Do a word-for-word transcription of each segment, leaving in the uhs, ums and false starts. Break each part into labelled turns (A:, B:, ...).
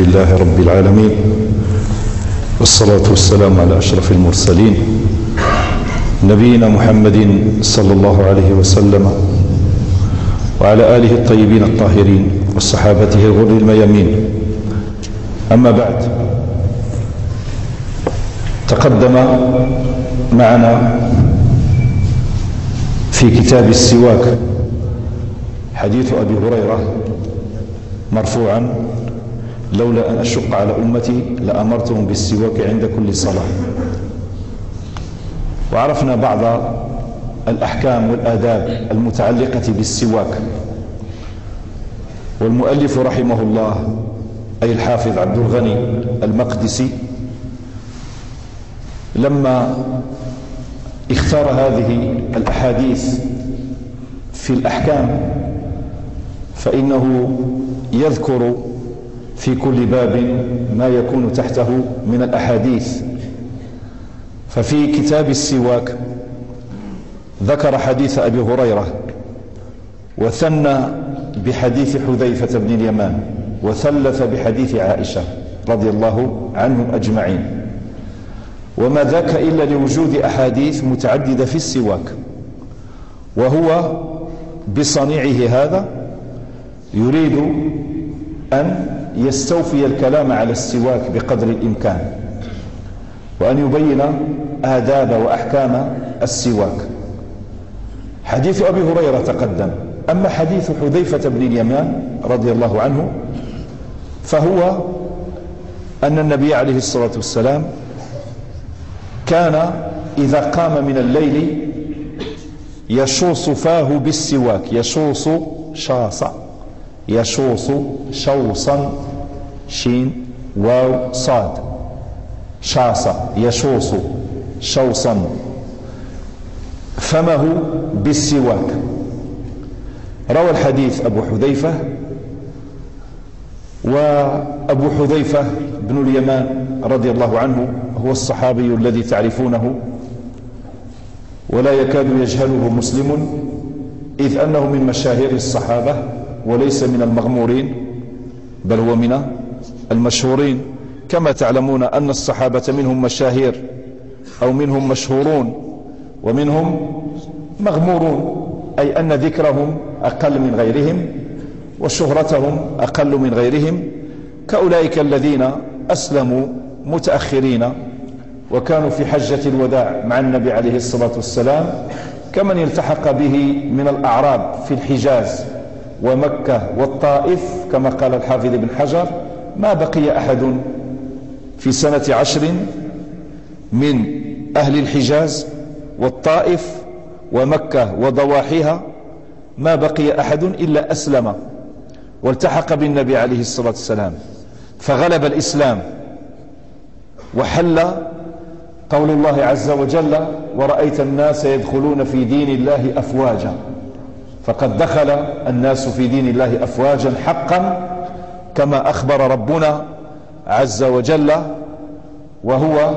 A: لله رب العالمين، والصلاة والسلام على أشرف المرسلين نبينا محمد صلى الله عليه وسلم وعلى آله الطيبين الطاهرين وصحابته الغر الميامين. أما بعد، تقدم معنا في كتاب السواك حديث أبي هريرة مرفوعا: لولا أن أشق على أمتي لأمرتهم بالسواك عند كل صلاة. وعرفنا بعض الأحكام والآداب المتعلقة بالسواك. والمؤلف رحمه الله أي الحافظ عبد الغني المقدسي لما اختار هذه الأحاديث في الأحكام فإنه يذكر في كل باب ما يكون تحته من الأحاديث. ففي كتاب السواك ذكر حديث أبي هريرة، وثنى بحديث حذيفة بن اليمان، وثلث بحديث عائشة رضي الله عنهم أجمعين. وما ذاك إلا لوجود أحاديث متعددة في السواك، وهو بصنيعه هذا يريد أن يستوفي الكلام على السواك بقدر الإمكان، وأن يبين آداب وأحكام السواك. حديث أبي هريرة تقدم. أما حديث حذيفة بن اليمان رضي الله عنه فهو أن النبي عليه الصلاة والسلام كان إذا قام من الليل يشوص فاه بالسواك. يشوص شاص، يشوص شوصا، شين واو صاد، شاص يشوص شوصا فمه بالسواك. روى الحديث أبو حذيفة، وأبو حذيفة بن اليمان رضي الله عنه هو الصحابي الذي تعرفونه ولا يكاد يجهله مسلم، إذ أنه من مشاهير الصحابة وليس من المغمورين، بل هو من المشهورين. كما تعلمون أن الصحابة منهم مشاهير أو منهم مشهورون ومنهم مغمورون، أي أن ذكرهم أقل من غيرهم وشهرتهم أقل من غيرهم، كأولئك الذين أسلموا متأخرين وكانوا في حجة الوداع مع النبي عليه الصلاة والسلام، كمن التحق به من الأعراب في الحجاز ومكة والطائف. كما قال الحافظ بن حجر: ما بقي أحد في سنة عشر من أهل الحجاز والطائف ومكة وضواحيها، ما بقي أحد إلا أسلم والتحق بالنبي عليه الصلاة والسلام، فغلب الإسلام وحل قول الله عز وجل: ورأيت الناس يدخلون في دين الله أفواجا. فقد دخل الناس في دين الله أفواجا حقا، كما أخبر ربنا عز وجل، وهو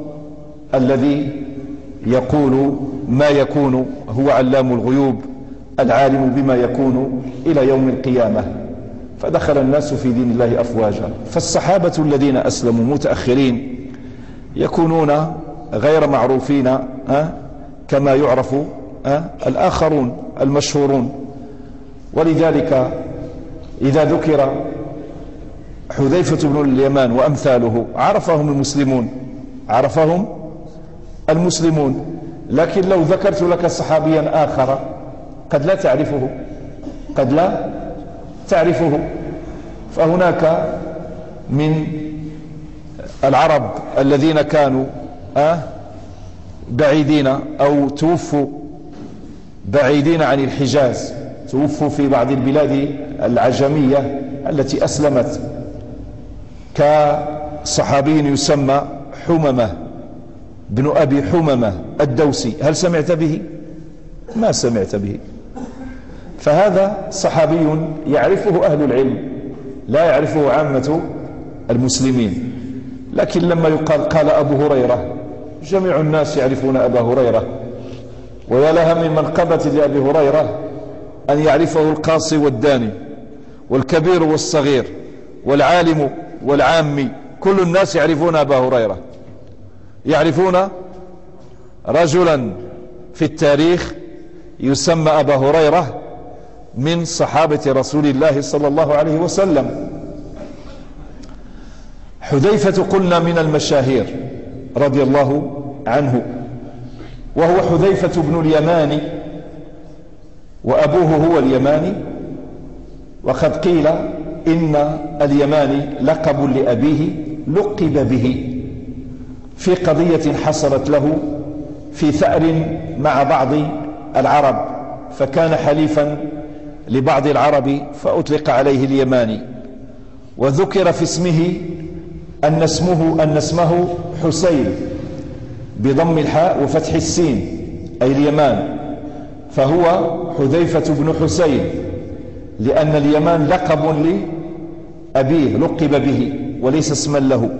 A: الذي يقول ما يكون، هو علام الغيوب العالم بما يكون إلى يوم القيامة. فدخل الناس في دين الله أفواجا. فالصحابة الذين أسلموا متأخرين يكونون غير معروفين كما يعرف الآخرون المشهورون. ولذلك إذا ذكر حذيفة بن اليمان وأمثاله عرفهم المسلمون، عرفهم المسلمون. لكن لو ذكرت لك صحابيا آخر قد لا تعرفه، قد لا تعرفه. فهناك من العرب الذين كانوا بعيدين أو توفوا بعيدين عن الحجاز، توفوا في بعض البلاد العجمية التي أسلمت، كصحابي يسمى حممة بن أبي حممة الدوسي. هل سمعت به؟ ما سمعت به. فهذا صحابي يعرفه أهل العلم، لا يعرفه عامة المسلمين. لكن لما يقال قال أبو هريرة، جميع الناس يعرفون أبا هريرة، ويا لها من منقبة لأبي هريرة أن يعرفه القاصي والداني والكبير والصغير والعالم والعامي، كل الناس يعرفون أبا هريرة، يعرفون رجلا في التاريخ يسمى أبا هريرة من صحابة رسول الله صلى الله عليه وسلم. حذيفة قلنا من المشاهير رضي الله عنه، وهو حذيفة بن اليماني، وأبوه هو اليماني، وقد قيل إن اليماني لقب لأبيه لقب به في قضية حصلت له في ثأر مع بعض العرب، فكان حليفا لبعض العرب فأطلق عليه اليماني. وذكر في اسمه أن اسمه, أن اسمه حسين بضم الحاء وفتح السين أي اليمان، فهو حذيفة بن حسين، لأن اليمان لقب لأبيه لقب به وليس اسما له.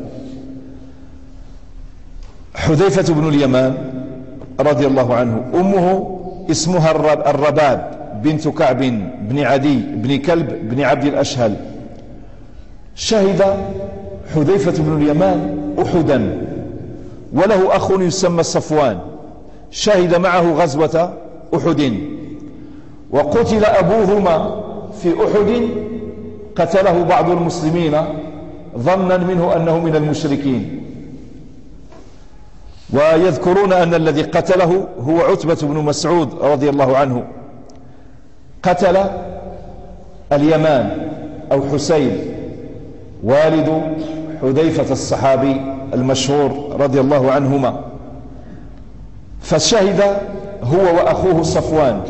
A: حذيفة بن اليمان رضي الله عنه، أمه اسمها الرباب بنت كعب بن عدي بن كلب بن عبد الأشهل. شهد حذيفة بن اليمان أحدا، وله أخ يسمى صفوان شهد معه غزوة أحد، وقتل أبوهما في أحد، قتله بعض المسلمين ظنا منه أنه من المشركين، ويذكرون أن الذي قتله هو عتبة بن مسعود رضي الله عنه. قتل اليمان أو حسين والد حذيفة الصحابي المشهور رضي الله عنهما، فشهد هو وأخوه صفوان،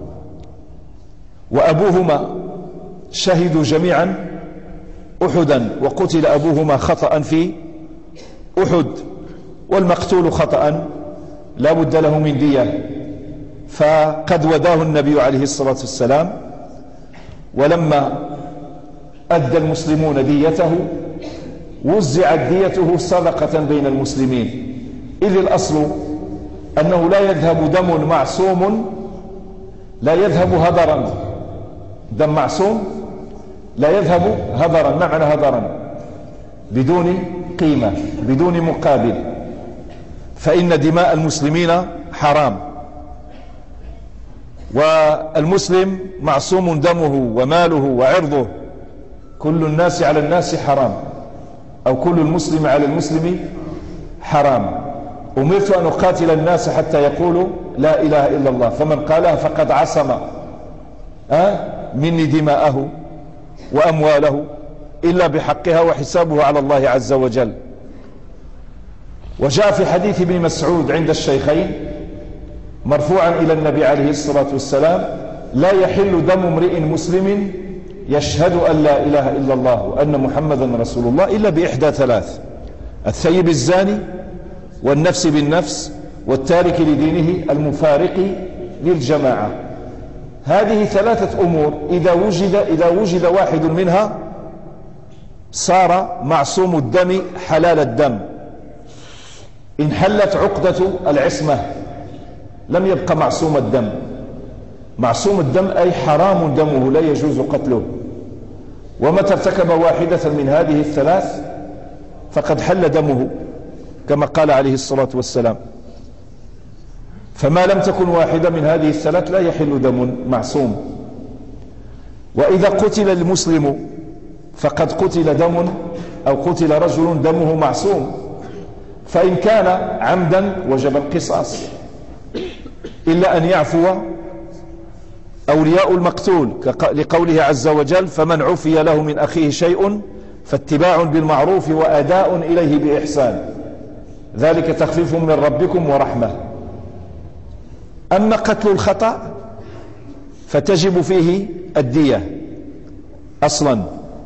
A: وأبوهما شهدوا جميعا أحدا، وقتل أبوهما خطأ في أحد، والمقتول خطأ لا بد له من دية، فقد وداه النبي عليه الصلاة والسلام، ولما أدى المسلمون ديته وزعت ديته صدقة بين المسلمين، إذ الأصل أنه لا يذهب دم معصوم لا يذهب هدرا، دم معصوم لا يذهب هدرا، معنى هدرا بدون قيمة بدون مقابل، فإن دماء المسلمين حرام، والمسلم معصوم دمه وماله وعرضه، كل الناس على الناس حرام، أو كل المسلم على المسلم حرام. أمرت أن أقاتل الناس حتى يقولوا لا إله إلا الله، فمن قالها فقد عصم أه؟ مني دماءه وأمواله إلا بحقها، وحسابه على الله عز وجل. وجاء في حديث ابن مسعود عند الشيخين مرفوعا إلى النبي عليه الصلاة والسلام: لا يحل دم امرئ مسلم يشهد أن لا إله إلا الله وأن محمدا رسول الله إلا بإحدى ثلاث: الثيب الزاني، والنفس بالنفس، والتارك لدينه المفارق للجماعة. هذه ثلاثة أمور إذا وجد, إذا وجد واحد منها صار معصوم الدم حلال الدم، انحلت عقدة العصمة، لم يبقى معصوم الدم. معصوم الدم أي حرام دمه لا يجوز قتله، ومتى ارتكب واحدة من هذه الثلاث فقد حل دمه كما قال عليه الصلاة والسلام. فما لم تكن واحدة من هذه الثلاث لا يحل دم معصوم. وإذا قتل المسلم فقد قتل دم أو قتل رجل دمه معصوم، فإن كان عمدا وجب القصاص، إلا أن يعفو أولياء المقتول لقوله عز وجل: فمن عفي له من أخيه شيء فاتباع بالمعروف وأداء إليه بإحسان، ذلك تخفيف من ربكم ورحمة. أما قتل الخطأ فتجب فيه الدية أصلا،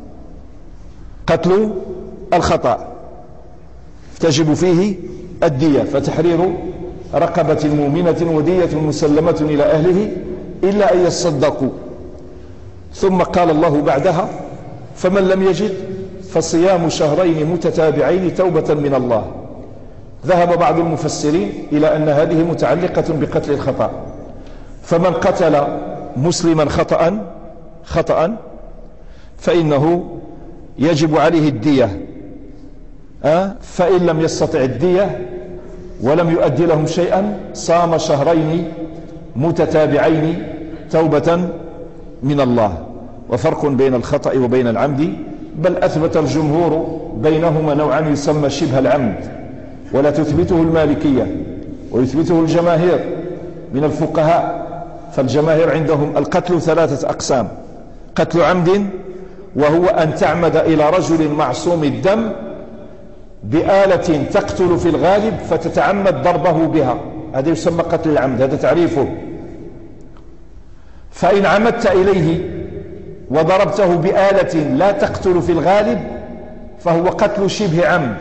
A: قتل الخطأ تجب فيه الدية، فتحرير رقبة مؤمنة ودية مسلمة إلى أهله إلا أن يصدقوا. ثم قال الله بعدها: فمن لم يجد فصيام شهرين متتابعين توبة من الله. ذهب بعض المفسرين إلى أن هذه متعلقة بقتل الخطأ، فمن قتل مسلما خطأ خطأ فإنه يجب عليه الدية، أه؟ فإن لم يستطع الدية ولم يؤدي لهم شيئا صام شهرين متتابعين توبة من الله. وفرق بين الخطأ وبين العمد، بل أثبت الجمهور بينهما نوعا يسمى شبه العمد، ولا تثبته المالكية ويثبته الجماهير من الفقهاء. فالجماهير عندهم القتل ثلاثة أقسام: قتل عمد، وهو أن تعمد إلى رجل معصوم الدم بآلة تقتل في الغالب فتتعمد ضربه بها، هذا يسمى قتل العمد، هذا تعريفه. فإن عمدت إليه وضربته بآلة لا تقتل في الغالب فهو قتل شبه عمد،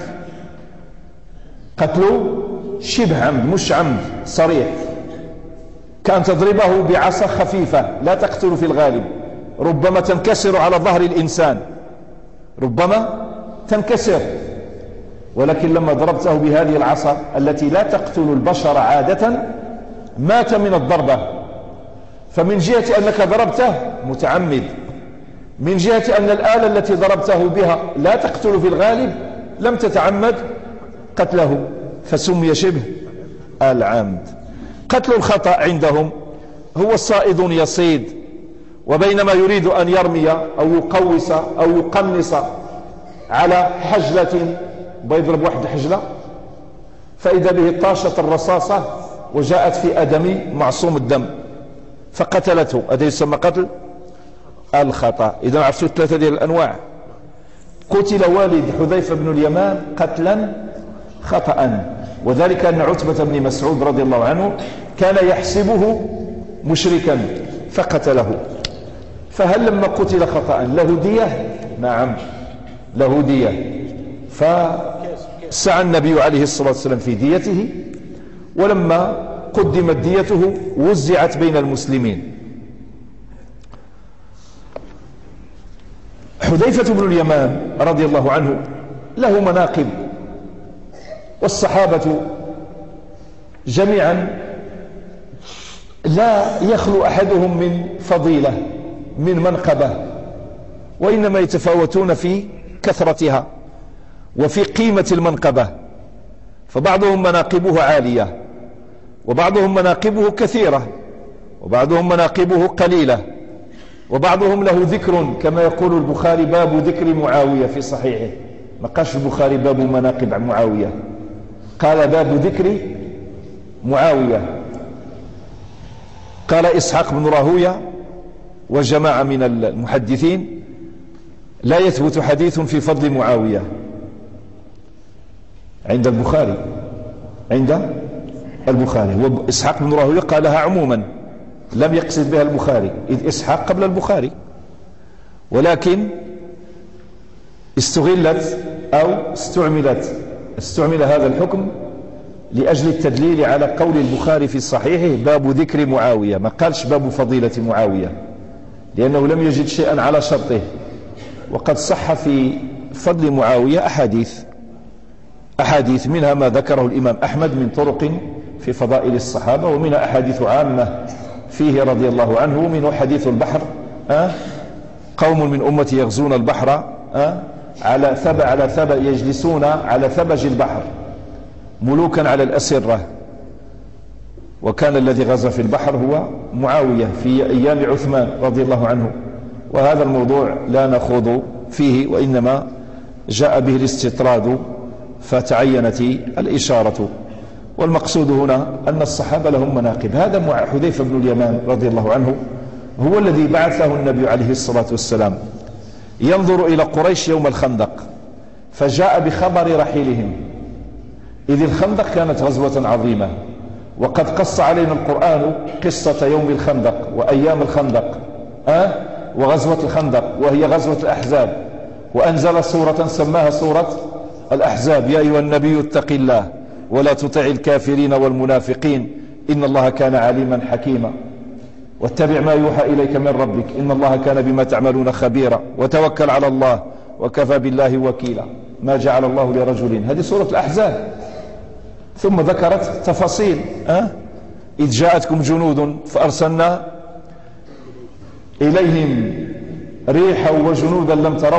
A: قتل شبه عمد مش عمد صريح، كأن تضربه بعصا خفيفة لا تقتل في الغالب، ربما تنكسر على ظهر الإنسان، ربما تنكسر، ولكن لما ضربته بهذه العصا التي لا تقتل البشر عادة مات من الضربة. فمن جهة أنك ضربته متعمد، من جهة أن الآلة التي ضربته بها لا تقتل في الغالب لم تتعمد قتله، فسمي شبه العمد. قتل الخطأ عندهم هو الصائد يصيد، وبينما يريد أن يرمي أو يقوس أو يقنص على حجلة، بيضرب واحد حجلة فإذا به طاشت الرصاصة وجاءت في أدم معصوم الدم فقتلته، هذا يسمى قتل الخطأ. إذا عرفتوا الثلاثة ديال الأنواع. قتل والد حذيفة بن اليمان قتلا خطأ، وذلك أن عتبة بن مسعود رضي الله عنه كان يحسبه مشركا فقتله. فهل لما قتل خطأ له دية؟ نعم له دية، فسعى النبي عليه الصلاة والسلام في ديته، ولما قدمت ديته وزعت بين المسلمين. حذيفة بن اليمان رضي الله عنه له مناقب، والصحابة جميعا لا يخلو أحدهم من فضيلة من منقبة، وإنما يتفاوتون في كثرتها وفي قيمة المنقبة، فبعضهم مناقبه عالية وبعضهم مناقبه كثيرة وبعضهم مناقبه قليلة وبعضهم له ذكر، كما يقول البخاري باب ذكر معاوية في صحيحه، ما قالش البخاري باب مناقب معاوية، قال باب ذكر معاوية. قال إسحاق بن راهوية وجماعة من المحدثين لا يثبت حديث في فضل معاوية عند البخاري، عند البخاري. وإسحاق بن راهوية قالها عموما لم يقصد بها البخاري، إذ إسحاق قبل البخاري، ولكن استغلت أو استعملت استعمل هذا الحكم لأجل التدليل على قول البخاري في صحيحه باب ذكر معاوية، ما قالش باب فضيلة معاوية، لأنه لم يجد شيئا على شرطه. وقد صح في فضل معاوية أحاديث أحاديث منها ما ذكره الإمام أحمد من طرق في فضائل الصحابة، ومنها أحاديث عامة فيه رضي الله عنه، ومنه حديث البحر، أه؟ قوم من أمتي يغزون البحر أه؟ على ثب على ثب يجلسون على ثبج البحر ملوكا على الأسرة، وكان الذي غزا في البحر هو معاوية في أيام عثمان رضي الله عنه. وهذا الموضوع لا نخوض فيه، وإنما جاء به الاستطراد فتعينت الإشارة. والمقصود هنا أن الصحابة لهم مناقب. هذا مع حذيفة بن اليمان رضي الله عنه هو الذي بعثه النبي عليه الصلاة والسلام ينظر إلى قريش يوم الخندق، فجاء بخبر رحيلهم، إذ الخندق كانت غزوة عظيمة، وقد قص علينا القرآن قصة يوم الخندق وأيام الخندق أه؟ وغزوة الخندق، وهي غزوة الأحزاب، وأنزل سورة سماها سورة الأحزاب: يا أيها النبي اتق الله ولا تطع الكافرين والمنافقين إن الله كان عليما حكيما، واتبع ما يوحى إليك من ربك إن الله كان بما تعملون خبيرا، وتوكل على الله وكفى بالله وكيلا، ما جعل الله لرجل. هذه سورة الأحزاب. ثم ذكرت تفاصيل أه؟ إذ جاءتكم جنود فأرسلنا إليهم ريحا وجنودا لم تروها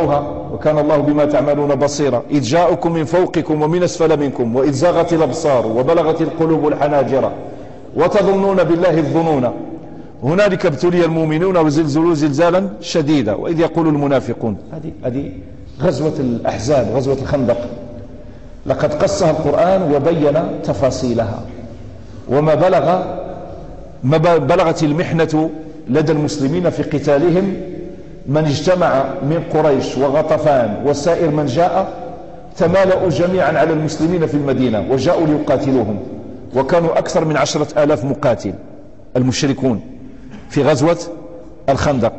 A: وكان الله بما تعملون بصيرا إذ جاءكم من فوقكم ومن أسفل منكم وإذ زاغت الأبصار وبلغت القلوب الحناجر وتظنون بالله الظنون هنالك ابتلي المؤمنون وزلزلوا زلزالا شديدا وإذ يقول المنافقون. هذه هذه غزوة الأحزاب، غزوة الخندق، لقد قصها القرآن وبين تفاصيلها وما بلغ ما بلغت المحنة لدى المسلمين في قتالهم. من اجتمع من قريش وغطفان وسائر من جاء تمالأوا جميعا على المسلمين في المدينة وجاءوا ليقاتلوهم، وكانوا أكثر من عشرة آلاف مقاتل المشركون في غزوة الخندق.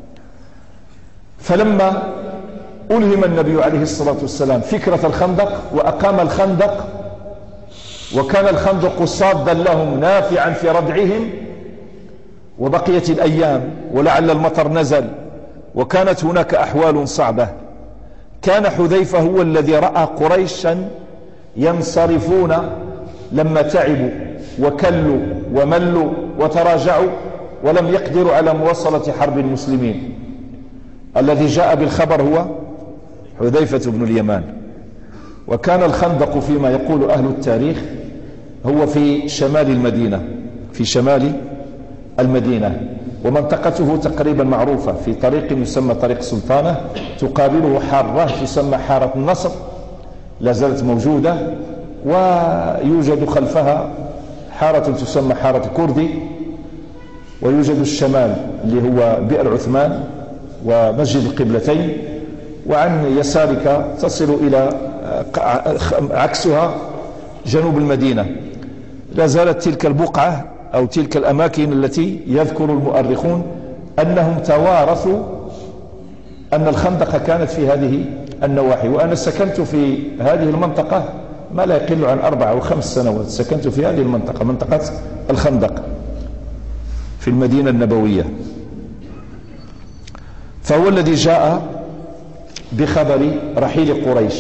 A: فلما ألهم النبي عليه الصلاة والسلام فكرة الخندق وأقام الخندق، وكان الخندق صادا لهم نافعا في ردعهم، وبقيت الأيام ولعل المطر نزل وكانت هناك أحوال صعبة، كان حذيفة هو الذي رأى قريشا ينصرفون لما تعبوا وكلوا وملوا وتراجعوا ولم يقدروا على مواصلة حرب المسلمين. الذي جاء بالخبر هو حذيفة بن اليمان. وكان الخندق فيما يقول أهل التاريخ هو في شمال المدينة، في شمال المدينة، ومنطقته تقريبا معروفة، في طريق يسمى طريق سلطانة تقابله حارة تسمى حارة النصر لا زالت موجودة، ويوجد خلفها حارة تسمى حارة كردي، ويوجد الشمال اللي هو بئر عثمان ومسجد القبلتين، وعن يسارك تصل إلى عكسها جنوب المدينة. لا زالت تلك البقعة أو تلك الأماكن التي يذكر المؤرخون أنهم توارثوا أن الخندق كانت في هذه النواحي. وأنا سكنت في هذه المنطقة ما لا يقل عن أربع أو خمس سنوات، سكنت في هذه المنطقة، منطقة الخندق في المدينة النبوية. فهو الذي جاء بخبر رحيل قريش،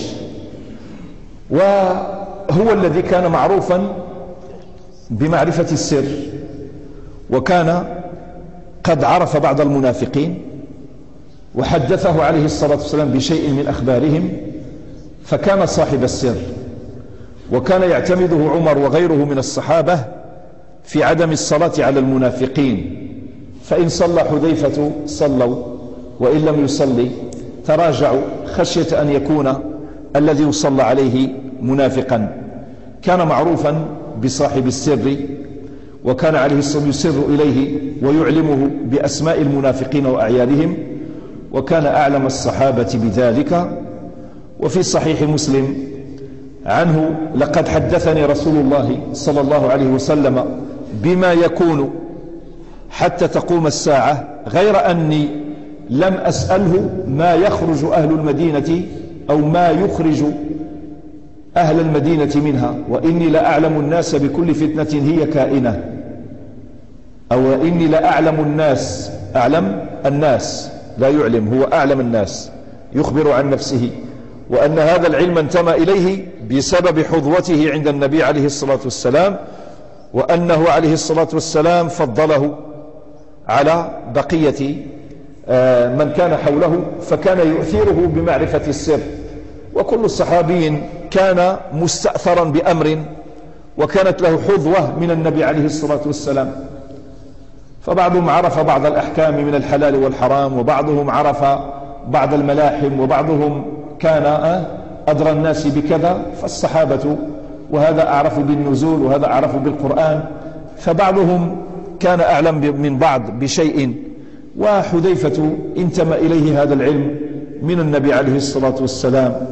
A: وهو الذي كان معروفا بمعرفة السر، وكان قد عرف بعض المنافقين وحدثه عليه الصلاة والسلام بشيء من أخبارهم، فكان صاحب السر، وكان يعتمده عمر وغيره من الصحابة في عدم الصلاة على المنافقين، فإن صلى حذيفة صلوا، وإن لم يصلي تراجعوا خشية أن يكون الذي يصلى عليه منافقا. كان معروفا بصاحب السر، وكان عليه الصلاة والسلام يسر إليه ويعلمه بأسماء المنافقين وأعيانهم، وكان أعلم الصحابة بذلك. وفي صحيح مسلم عنه: لقد حدثني رسول الله صلى الله عليه وسلم بما يكون حتى تقوم الساعة، غير أني لم أسأله ما يخرج أهل المدينة أو ما يخرج أهل المدينة منها، وإني لأعلم الناس بكل فتنة هي كائنة، أو إني لأعلم الناس، أعلم الناس لا يعلم، هو أعلم الناس، يخبر عن نفسه، وأن هذا العلم انتمى إليه بسبب حظوته عند النبي عليه الصلاة والسلام، وأنه عليه الصلاة والسلام فضله على بقية من كان حوله، فكان يؤثره بمعرفة السر. وكل صحابي كان مستأثرا بأمر وكانت له حظوة من النبي عليه الصلاة والسلام، فبعضهم عرف بعض الأحكام من الحلال والحرام، وبعضهم عرف بعض الملاحم، وبعضهم كان أدرى الناس بكذا، فالصحابة وهذا أعرف بالنزول وهذا أعرف بالقرآن، فبعضهم كان أعلم من بعض بشيء، وحذيفة انتمى إليه هذا العلم من النبي عليه الصلاة والسلام.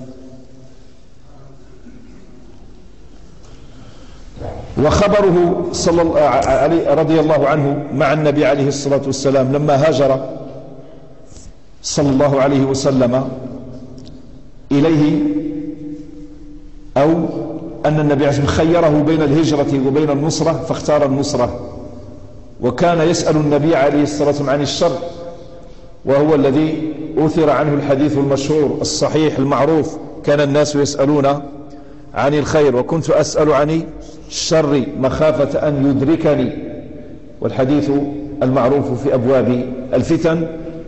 A: وخبره صلى الله عليه رضي الله عنه مع النبي عليه الصلاة والسلام لما هاجر صلى الله عليه وسلم إليه، أو أن النبي عليه الصلاة والسلام خيره بين الهجرة وبين النصرة فاختار النصرة، وكان يسأل النبي عليه الصلاة والسلام عن الشر، وهو الذي أثر عنه الحديث المشهور الصحيح المعروف: كان الناس يسألون عن الخير وكنت أسأل عن الشر مخافة أن يدركني، والحديث المعروف في أبواب الفتن.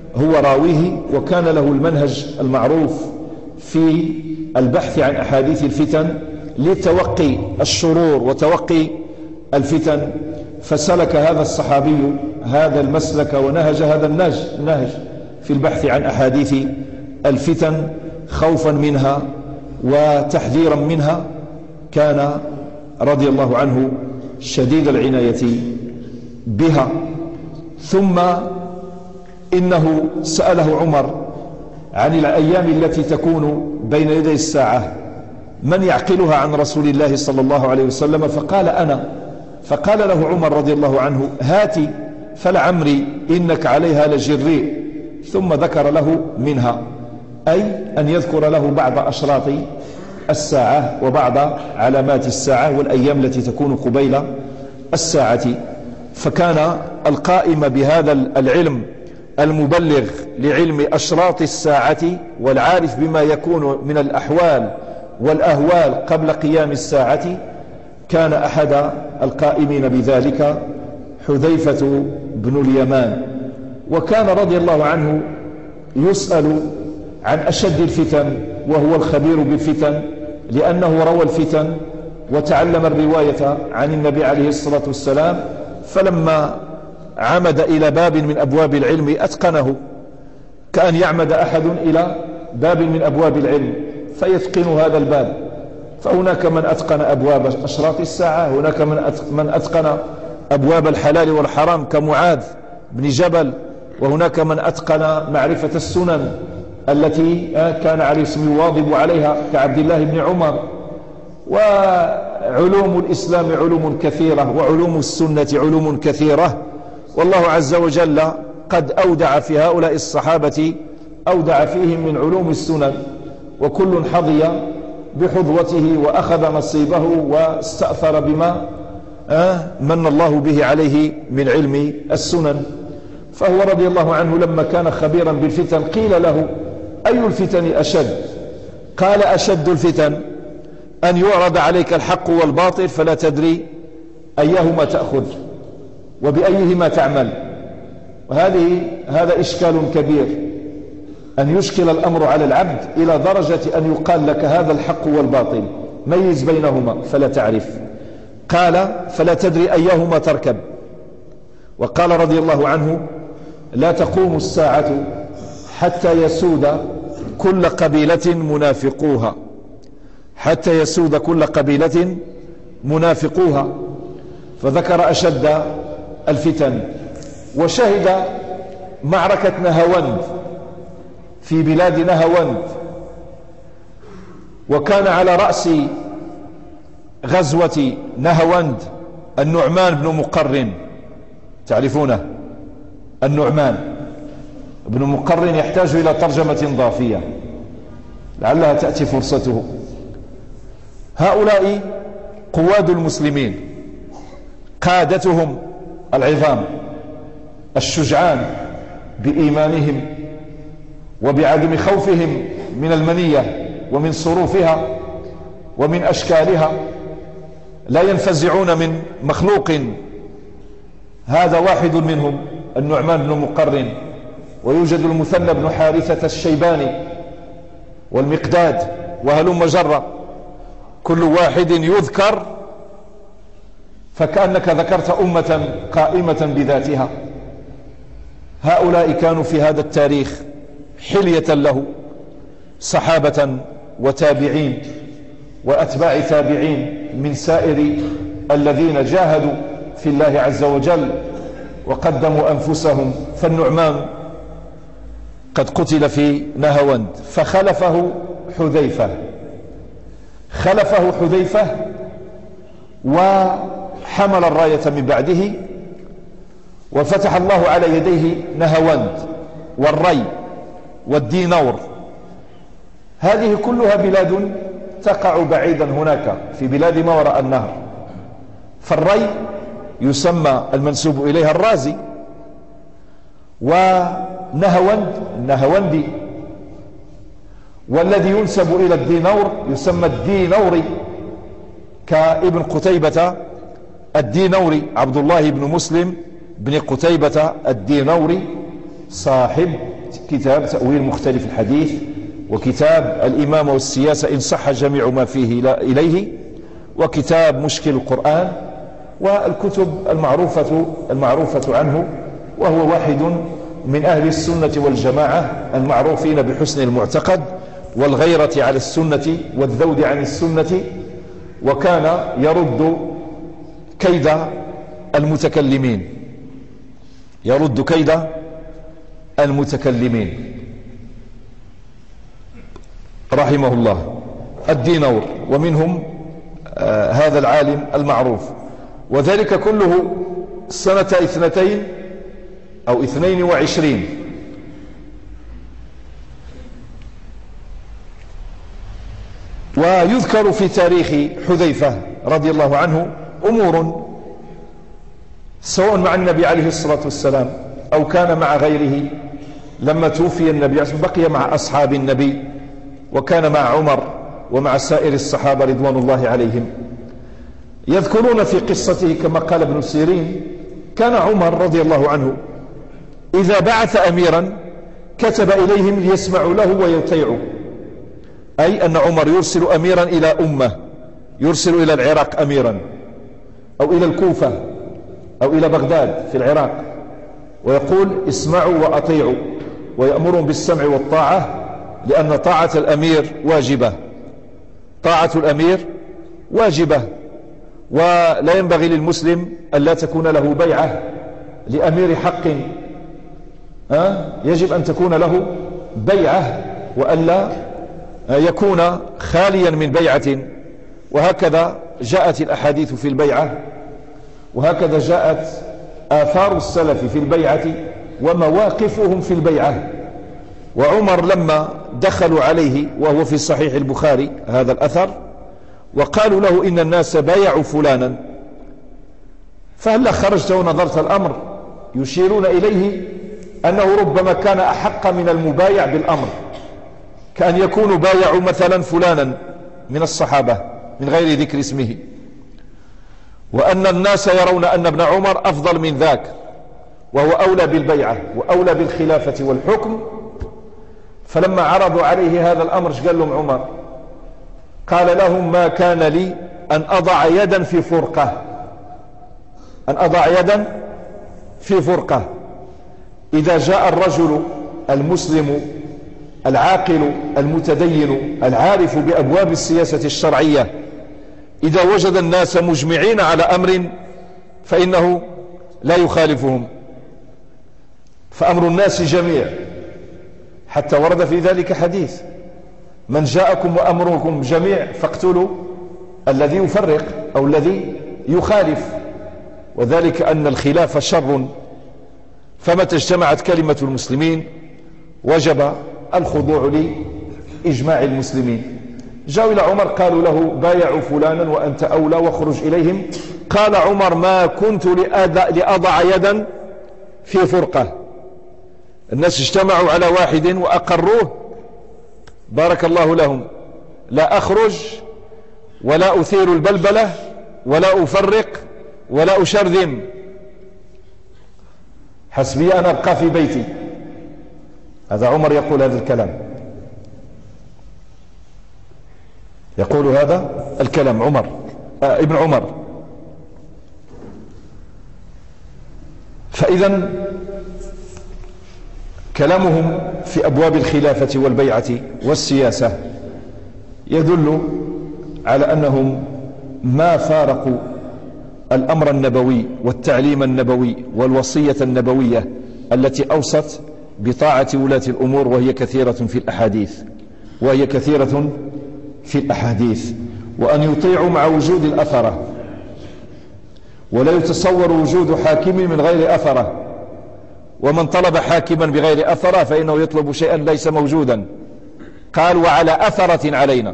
A: هو راويه، وكان له المنهج المعروف في البحث عن أحاديث الفتن لتوقي الشرور وتوقي الفتن، فسلك هذا الصحابي هذا المسلك ونهج هذا النهج في البحث عن أحاديث الفتن خوفا منها وتحذيرا منها. كان رضي الله عنه شديد العناية بها. ثم إنه سأله عمر عن الأيام التي تكون بين يدي الساعة من يعقلها عن رسول الله صلى الله عليه وسلم، فقال أنا. فقال له عمر رضي الله عنه هاتي فلعمري إنك عليها لجريء. ثم ذكر له منها، أي أن يذكر له بعض أشراط الساعة وبعض علامات الساعة والأيام التي تكون قبيل الساعة. فكان القائم بهذا العلم المبلغ لعلم أشراط الساعة والعارف بما يكون من الأحوال والأهوال قبل قيام الساعة، كان أحد القائمين بذلك حذيفة بن اليمان. وكان رضي الله عنه يسأل عن أشد الفتن وهو الخبير بالفتن، لأنه روى الفتن وتعلم الرواية عن النبي عليه الصلاة والسلام، فلما عمد إلى باب من أبواب العلم أتقنه، كأن يعمد أحد إلى باب من أبواب العلم فيتقن هذا الباب. فهناك من أتقن أبواب أشراط الساعة، هناك من أتقن أبواب الحلال والحرام كمعاذ بن جبل، وهناك من أتقن معرفة السنن التي كان عليه السلام يواظب عليها كعبد الله بن عمر. وعلوم الإسلام علوم كثيرة، وعلوم السنة علوم كثيرة، والله عز وجل قد أودع في هؤلاء الصحابة أودع فيهم من علوم السنن، وكل حظي بحظوته وأخذ نصيبه واستأثر بما من الله به عليه من علم السنن. فهو رضي الله عنه لما كان خبيرا بالفتن قيل له أي الفتن أشد؟ قال أشد الفتن أن يعرض عليك الحق والباطل فلا تدري أيهما تأخذ وبأيهما تعمل. وهذه هذا إشكال كبير، أن يشكل الأمر على العبد إلى درجة أن يقال لك هذا الحق والباطل ميز بينهما فلا تعرف. قال فلا تدري أيهما تركب. وقال رضي الله عنه لا تقوم الساعة حتى يسود كل قبيلة منافقوها، حتى يسود كل قبيلة منافقوها. فذكر أشد الفتن، وشهد معركة نهاوند في بلاد نهاوند، وكان على رأس غزوة نهاوند النعمان بن مقرن، تعرفونه النعمان بن مقرن، يحتاج إلى ترجمة ضافية لعلها تأتي فرصته. هؤلاء قواد المسلمين، قادتهم العظام الشجعان بإيمانهم وبعدم خوفهم من المنية ومن صروفها ومن أشكالها، لا ينفزعون من مخلوق. هذا واحد منهم النعمان بن مقرن، ويوجد المثنى بن حارثة الشيباني والمقداد وهلم جرة، كل واحد يذكر فكأنك ذكرت أمة قائمة بذاتها. هؤلاء كانوا في هذا التاريخ حلية له، صحابة وتابعين وأتباع تابعين من سائر الذين جاهدوا في الله عز وجل وقدموا أنفسهم. فالنعمان قد قتل في نهاوند، فخلفه حذيفة خلفه حذيفة وحمل الراية من بعده، وفتح الله على يديه نهاوند والري والدينور. هذه كلها بلاد تقع بعيدا هناك في بلاد ما وراء النهر. فالري يسمى المنسوب إليها الرازي، ونهاوند النهاوندي، والذي ينسب إلى الدينور يسمى الدينوري، كابن قتيبة الدينوري عبد الله بن مسلم بن قتيبة الدينوري صاحب كتاب تأويل مختلف الحديث، وكتاب الإمامة والسياسة إن صح جميع ما فيه إليه، وكتاب مشكل القرآن، والكتب المعروفة المعروفة عنه، وهو واحد من أهل السنة والجماعة المعروفين بحسن المعتقد والغيرة على السنة والذود عن السنة، وكان يرد كيد المتكلمين يرد كيد المتكلمين رحمه الله. الدينور، ومنهم آه هذا العالم المعروف، وذلك كله سنة اثنتين أو اثنين وعشرين. ويذكر في تاريخ حذيفة رضي الله عنه أمور سواء مع النبي عليه الصلاة والسلام أو كان مع غيره. لما توفي النبي بقي مع أصحاب النبي، وكان مع عمر ومع سائر الصحابة رضوان الله عليهم. يذكرون في قصته كما قال ابن سيرين: كان عمر رضي الله عنه إذا بعث أميرا كتب إليهم ليسمعوا له ويطيعوا، أي أن عمر يرسل أميرا إلى أمة، يرسل إلى العراق أميرا أو إلى الكوفة أو إلى بغداد في العراق، ويقول: اسمعوا وأطيعوا، ويأمرهم بالسمع والطاعة، لأن طاعة الأمير واجبة، طاعة الأمير واجبة، ولا ينبغي للمسلم أن لا تكون له بيعة لأمير حق، أه؟ يجب أن تكون له بيعة وألا يكون خاليا من بيعة. وهكذا جاءت الأحاديث في البيعة، وهكذا جاءت آثار السلف في البيعة ومواقفهم في البيعة. وعمر لما دخلوا عليه وهو في صحيح البخاري هذا الأثر وقالوا له: إن الناس بايعوا فلانا، فهل خرجت ونظرت الأمر؟ يشيرون إليه أنه ربما كان أحق من المبايع بالأمر، كأن يكونوا بايعوا مثلا فلانا من الصحابة من غير ذكر اسمه، وأن الناس يرون أن ابن عمر أفضل من ذاك وهو أولى بالبيعة وأولى بالخلافة والحكم. فلما عرضوا عليه هذا الأمر قال لهم عمر؟ قال لهم: ما كان لي أن أضع يدا في فرقة، أن أضع يدا في فرقة. إذا جاء الرجل المسلم العاقل المتدين العارف بأبواب السياسة الشرعية، إذا وجد الناس مجمعين على أمر فإنه لا يخالفهم، فأمر الناس جميع، حتى ورد في ذلك حديث: من جاءكم وأمركم جميع فاقتلوا الذي يفرق أو الذي يخالف، وذلك أن الخلاف شر، فمتى اجتمعت كلمة المسلمين وجب الخضوع لإجماع المسلمين. جاءوا إلى عمر قالوا له: بايعوا فلانا وأنت أولى واخرج إليهم. قال عمر: ما كنت لأضع يدا في فرقة، الناس اجتمعوا على واحد وأقروه، بارك الله لهم، لا أخرج ولا أثير البلبلة ولا أفرق ولا أشرذم، حسبي أنا أبقى في بيتي. هذا عمر يقول هذا الكلام، يقول هذا الكلام عمر آه ابن عمر. فإذا كلامهم في أبواب الخلافة والبيعة والسياسة يدل على أنهم ما فارقوا الأمر النبوي والتعليم النبوي والوصية النبوية التي أوصت بطاعة ولاة الأمور، وهي كثيرة في الأحاديث وهي كثيرة في الأحاديث وأن يطيعوا مع وجود الأثرة، ولا يتصور وجود حاكم من غير أثرة، ومن طلب حاكما بغير أثرة فإنه يطلب شيئا ليس موجودا. قال: وعلى أثرة علينا.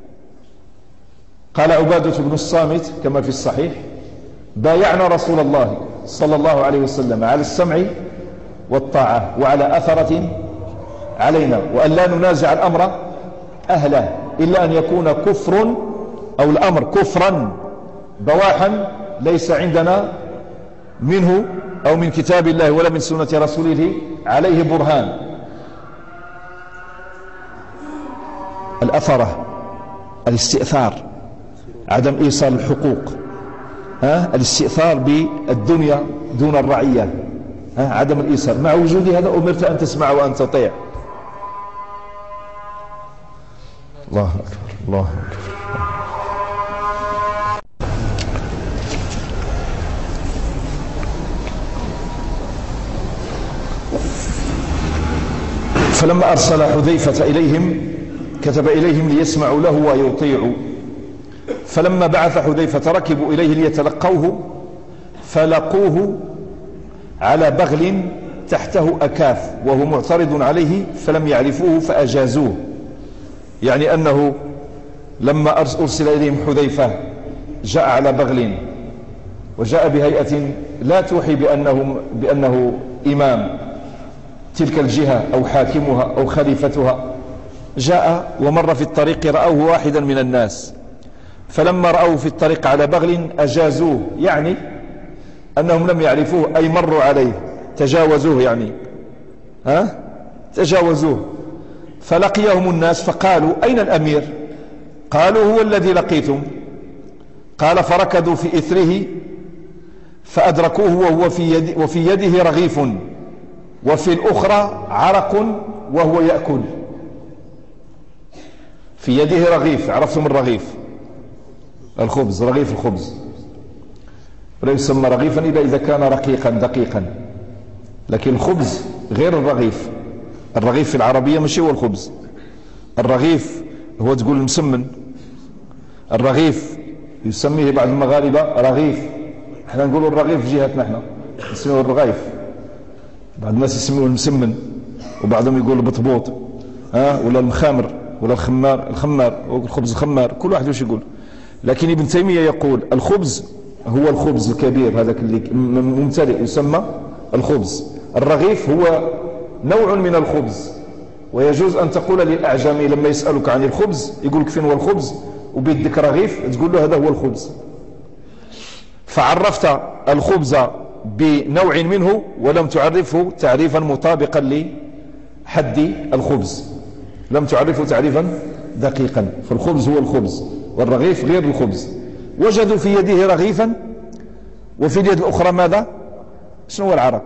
A: قال عبادة بن الصامت كما في الصحيح: بايعنا رسول الله صلى الله عليه وسلم على السمع والطاعة وعلى أثرة علينا، وأن لا ننازع الأمر أهله إلا أن يكون كفر أو الأمر كفرا بواحا ليس عندنا منه أو من كتاب الله ولا من سنة رسوله عليه برهان. الأثرة، الاستئثار، عدم إيصال الحقوق، ها الاستئثار بالدنيا دون الرعية، ها عدم الإيصال. مع وجود هذا أمرت أن تسمع وأن تطيع. الله أكبر الله أكبر. فلما أرسل حذيفة إليهم كتب إليهم ليسمعوا له ويطيعوا. فلما بعث حذيفة ركبوا إليه ليتلقوه فلقوه على بغل تحته أكاف وهو معترض عليه فلم يعرفوه فأجازوه. يعني أنه لما أرسل إليهم حذيفة جاء على بغل وجاء بهيئة لا توحي بأنه, بأنه إمام تلك الجهة أو حاكمها أو خليفتها. جاء ومر في الطريق رأوه واحدا من الناس، فلما رأوه في الطريق على بغل أجازوه، يعني أنهم لم يعرفوه أي مروا عليه تجاوزوه، يعني ها تجاوزوه. فلقيهم الناس فقالوا أين الأمير؟ قالوا هو الذي لقيتم. قال فركضوا في إثره فأدركوه وهو في, يد وفي يده رغيف وفي الأخرى عرق وهو يأكل. في يده رغيف، عرفتم الرغيف الخبز، رغيف الخبز ولا يسمى رغيفا إلا إذا كان رقيقا دقيقا، لكن الخبز غير الرغيف. الرغيف في العربية ماشي هو الخبز. الرغيف هو تقول المسمن، الرغيف يسميه بعض المغاربة رغيف، احنا نقول الرغيف في جهتنا احنا نسميه الرغيف، بعض الناس يسميه المسمن وبعضهم يقول البطبوط ها ولا المخامر ولا الخمار، الخمار الخبز الخمار، كل واحد وش يقول. لكن ابن تيمية يقول الخبز هو الخبز الكبير هذاك اللي ممتلئ يسمى الخبز. الرغيف هو نوع من الخبز، ويجوز أن تقول للأعجمي لما يسألك عن الخبز يقولك فين هو الخبز وبيدك رغيف تقول له هذا هو الخبز. فعرفت الخبز بنوع منه ولم تعرفه تعريفا مطابقا لحد الخبز، لم تعرفه تعريفا دقيقا. فالخبز هو الخبز والرغيف غير الخبز. وجدوا في يده رغيفا وفي اليد الأخرى ماذا؟ شنو هو العرق؟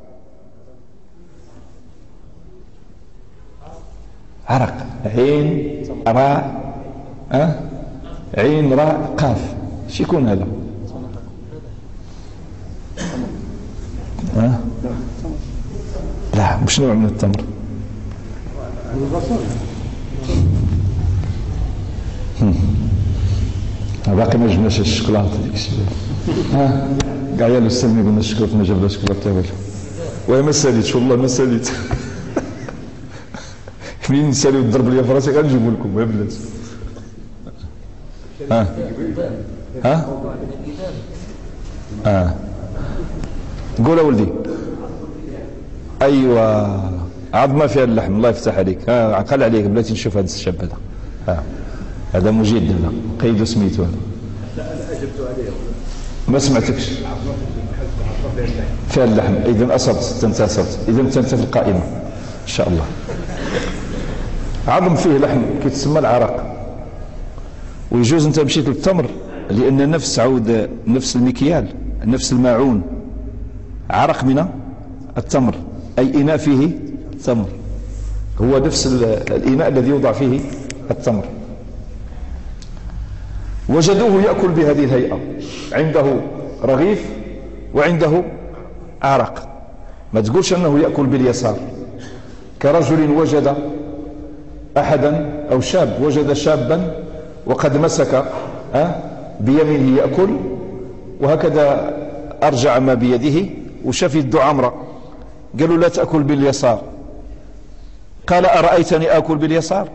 A: عرق، عين راء أه؟ عين راء قاف، ايش يكون هذا؟ أه؟ لا مش نوع من التمر. باقي ما جبناش الشوكولاته ديك الشيء. ها كاع يا الاستاذ يقولنا الشوكولاته ما جاب لا شوكولاته والو. وي ما ساليتش والله ما ساليت. منين نساليو الضرب ليا في راسي غنجيبو لكم يا بلاتي. ها ها اه قول اولدي. ايوا عظمه فيها اللحم، الله يفتح عليك. ها عقل عليك بلاتي نشوف هذا الشاب هذا. ها هذا مجيد هذا، قيدو سميتو هذا. ما سمعتكش. فيها اللحم، اذا اصبت انت اصبت، اذا انت في القائمه ان شاء الله. عظم فيه لحم كيتسمى العرق. ويجوز انت مشيت للتمر لان نفس عود نفس المكيال نفس الماعون عرق من التمر، اي اناء فيه تمر هو نفس الاناء الذي يوضع فيه التمر. وجدوه يأكل بهذه الهيئة، عنده رغيف وعنده عرق. ما تقولش أنه يأكل باليسار كرجل وجد أحدا أو شاب وجد شابا وقد مسك بيمينه يأكل وهكذا أرجع ما بيده وشاف يده عمرة، قالوا لا تأكل باليسار. قال أرأيتني آكل باليسار؟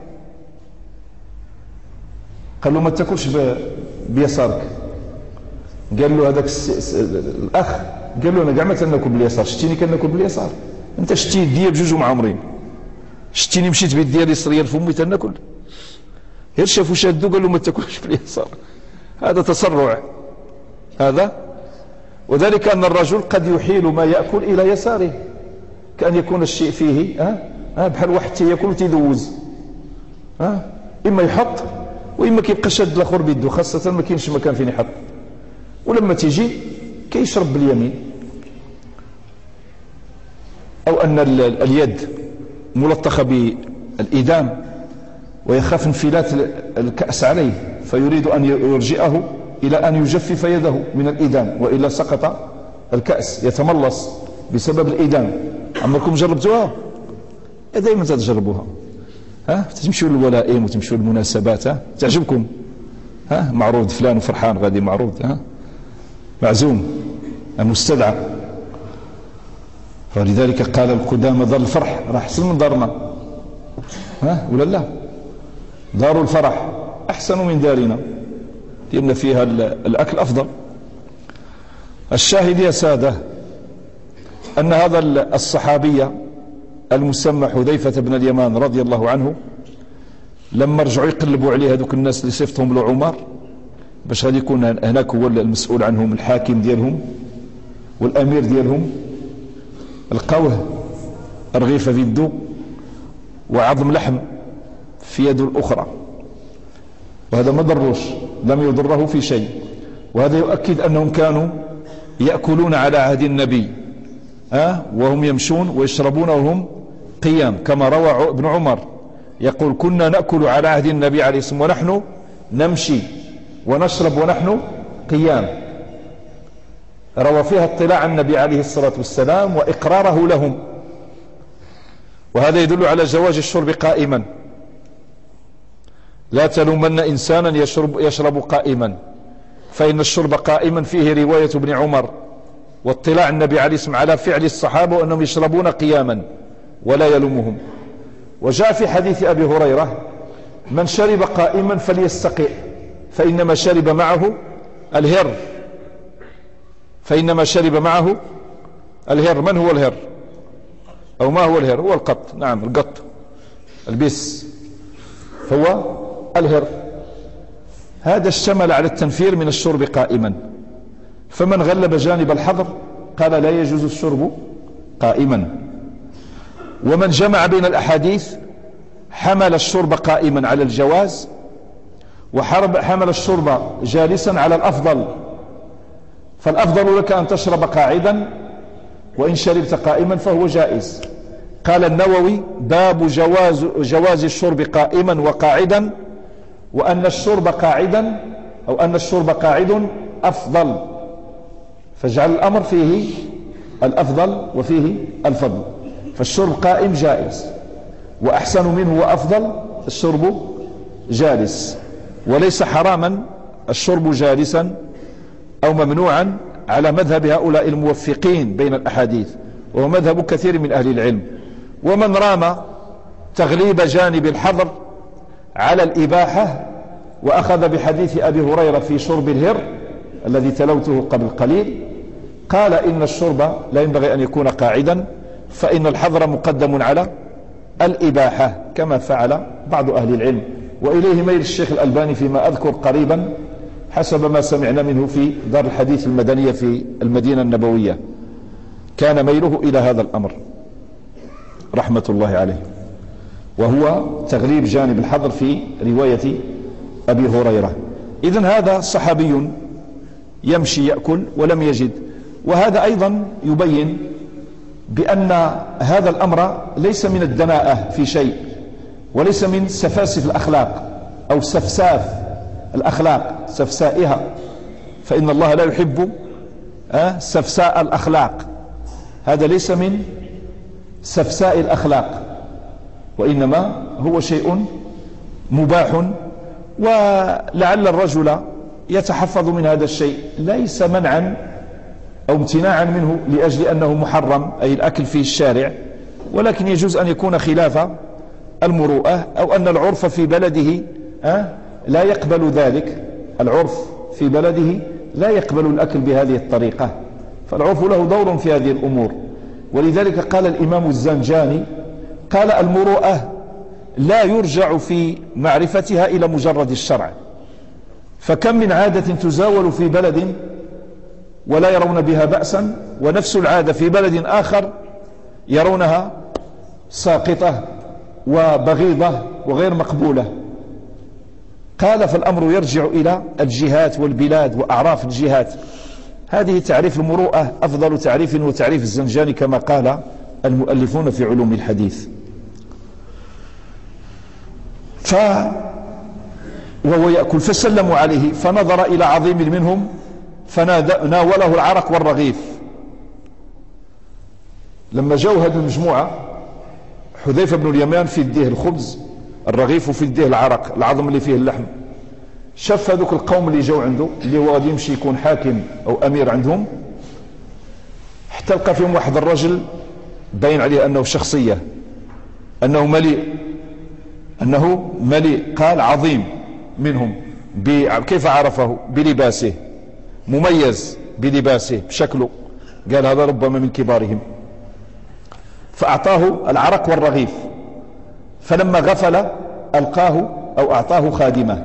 A: قال له ما تاكلش بيسارك. قال له هذاك الاخ قال له انا كاع ما تناكل باليسار، شتيني كناكل باليسار؟ انت شتي يديا بجوج معمرين، شتيني مشيت بيديا اليسريه لفمي تناكل؟ غير شافوا شادو قال له ما تاكلش باليسار. هذا تسرع هذا. وذلك ان الرجل قد يحيل ما ياكل الى يساره، كان يكون الشيء فيه ها ها بحال واحد تياكل وتيدوز ها إما يحط وإما كيبقى شاد الآخر بيده، خاصة ما كاينش مكان فين يحط، ولما تيجي كيشرب باليمين. أو أن اليد ملطخة بالإيدام ويخاف انفلات الكأس عليه فيريد أن يرجئه إلى أن يجفف يده من الإيدام، وإلا سقط الكأس يتملص بسبب الإيدام. عمركم جربتوها؟ دائما تجربوها، ها تمشوا للولائم وتمشوا للمناسبات، ها تعجبكم، ها معروض فلان وفرحان غادي معروض، ها معزوم مستدعى. فلذلك قال القدامى دار الفرح راه احسن من دارنا، ها ولا لا؟ دار الفرح احسن من دارنا لان فيها الاكل افضل. الشاهد يا ساده ان هذا الصحابي المسمى حذيفة بن اليمان رضي الله عنه لما رجعوا يقلبوا عليه هذوك الناس اللي صفتهم له عمر باش غادي يكون هناك هو المسؤول عنهم الحاكم ديالهم والامير ديالهم، لقوه رغيفة في يده وعظم لحم في يده الأخرى، وهذا ما ضروش، لم يضره في شيء. وهذا يؤكد أنهم كانوا يأكلون على عهد النبي، أه؟ وهم يمشون ويشربون وهم قيام، كما روى ابن عمر يقول كنا نأكل على عهد النبي عليه الصلاة والسلام ونحن نمشي ونشرب ونحن قيام. روى فيها اطلاع النبي عليه الصلاة والسلام وإقراره لهم، وهذا يدل على جواز الشرب قائما. لا تلومن إنسانا يشرب, يشرب قائما، فإن الشرب قائما فيه رواية ابن عمر واطلاع النبي عليه الصلاة والسلام على فعل الصحابة وأنهم يشربون قياما ولا يلومهم. وجاء في حديث أبي هريرة من شرب قائما فليستقئ فإنما شرب معه الهر، فإنما شرب معه الهر. من هو الهر أو ما هو الهر؟ هو القط، نعم القط البس هو الهر. هذا اشتمل على التنفير من الشرب قائما، فمن غلب جانب الحظر قال لا يجوز الشرب قائما. ومن جمع بين الأحاديث حمل الشرب قائما على الجواز، وحمل الشرب جالسا على الأفضل، فالأفضل لك أن تشرب قاعدا، وإن شربت قائما فهو جائز. قال النووي باب جواز, جواز الشرب قائما وقاعدا، وأن الشرب قاعدا أو أن الشرب قاعد أفضل، فاجعل الأمر فيه الأفضل وفيه الفضل. فالشرب قائم جائز، وأحسن منه وأفضل الشرب جالس، وليس حراما الشرب جالسا أو ممنوعا على مذهب هؤلاء الموفقين بين الأحاديث، وهو مذهب كثير من أهل العلم. ومن رام تغليب جانب الحظر على الإباحة وأخذ بحديث أبي هريرة في شرب الهر الذي تلوته قبل قليل، قال إن الشرب لا ينبغي أن يكون قاعدا، فإن الحظر مقدم على الإباحة كما فعل بعض أهل العلم، وإليه ميل الشيخ الألباني فيما أذكر قريبا حسب ما سمعنا منه في دار الحديث المدنية في المدينة النبوية، كان ميله إلى هذا الأمر رحمة الله عليه، وهو تغليب جانب الحظر في رواية أبي هريرة. إذن هذا صحابي يمشي يأكل ولم يجد. وهذا أيضا يبين بأن هذا الأمر ليس من الدناءة في شيء، وليس من سفاسف الأخلاق أو سفساف الأخلاق سفسائها، فإن الله لا يحب سفساء الأخلاق، هذا ليس من سفساء الأخلاق، وإنما هو شيء مباح. ولعل الرجل يتحفظ من هذا الشيء ليس منعا أو امتناعا منه لأجل أنه محرم أي الأكل في الشارع، ولكن يجوز أن يكون خلاف المروءة، أو أن العرف في بلده لا يقبل ذلك، العرف في بلده لا يقبل الأكل بهذه الطريقة، فالعرف له دور في هذه الأمور. ولذلك قال الإمام الزنجاني قال المروءة لا يرجع في معرفتها إلى مجرد الشرع، فكم من عادة تزاول في بلد ولا يرون بها بأسا، ونفس العادة في بلد آخر يرونها ساقطة وبغيضة وغير مقبولة. قال فالأمر يرجع إلى الجهات والبلاد وأعراف الجهات. هذه تعريف المروءة أفضل تعريف وتعريف الزنجاني كما قال المؤلفون في علوم الحديث. ف وهو يأكل فسلموا عليه فنظر إلى عظيم منهم فناوله العرق والرغيف. لما جاءوا هذه المجموعة حذيفة بن اليمان في يديه الخبز الرغيف وفي يديه العرق العظم اللي فيه اللحم. شاف هذوك القوم اللي جاوا عنده اللي هو غادي يمشي يكون حاكم أو أمير عندهم، حتى لقى فيهم واحد الرجل باين عليه أنه شخصية، أنه مليء أنه مليء قال عظيم منهم. كيف عرفه؟ بلباسه، مميز بلباسه بشكله، قال هذا ربما من كبارهم، فأعطاه العرق والرغيف. فلما غفل ألقاه أو أعطاه خادمه.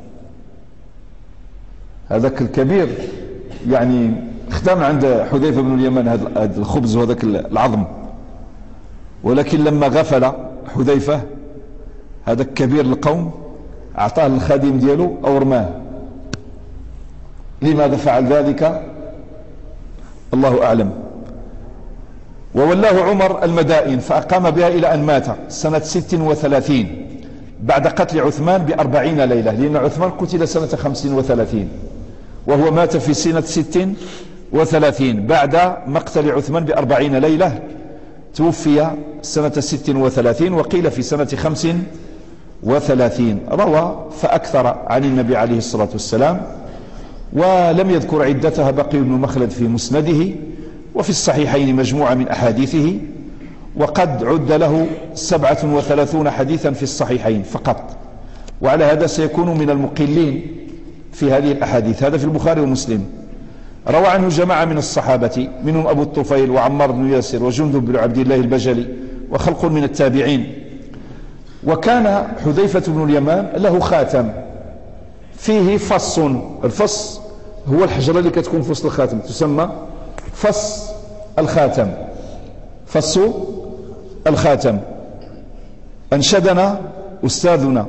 A: هذاك الكبير يعني خدم عند حذيفة بن اليمان هذا الخبز وهذاك العظم، ولكن لما غفل حذيفة هذا كبير القوم أعطاه الخادم دياله أو رماه. لماذا فعل ذلك؟ الله أعلم. وولاه عمر المدائن فأقام بها إلى أن مات سنة ست وثلاثين بعد قتل عثمان بأربعين ليلة، لأن عثمان قتل سنة خمس وثلاثين وهو مات في سنة ست وثلاثين بعد مقتل عثمان بأربعين ليلة. توفي سنة ست وثلاثين وقيل في سنة خمس وثلاثين. روى فأكثر عن النبي عليه الصلاة والسلام، ولم يذكر عدتها بقي بن مخلد في مسنده، وفي الصحيحين مجموعة من أحاديثه، وقد عد له سبعة وثلاثون حديثا في الصحيحين فقط، وعلى هذا سيكون من المقلين في هذه الأحاديث. هذا في البخاري ومسلم. روى عنه جماعة من الصحابة منهم أبو الطفيل وعمار بن ياسر وجندب بن عبد الله البجلي وخلق من التابعين. وكان حذيفة بن اليمان له خاتم فيه فص. الفص هو الحجرة اللي كتكون في وسط الخاتم، تسمى فص الخاتم، فص الخاتم. أنشدنا أستاذنا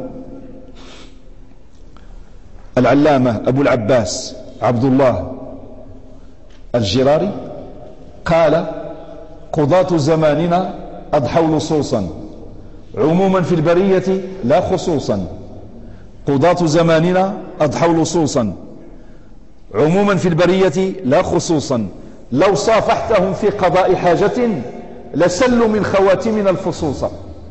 A: العلامة أبو العباس عبد الله الجراري قال قضاة زماننا أضحوا لصوصا عموما في البرية لا خصوصا. قضاة زماننا أضحوا لصوصا عموما في البرية لا خصوصا. لو صافحتهم في قضاء حاجة لسلوا من خواتمنا الفصوص.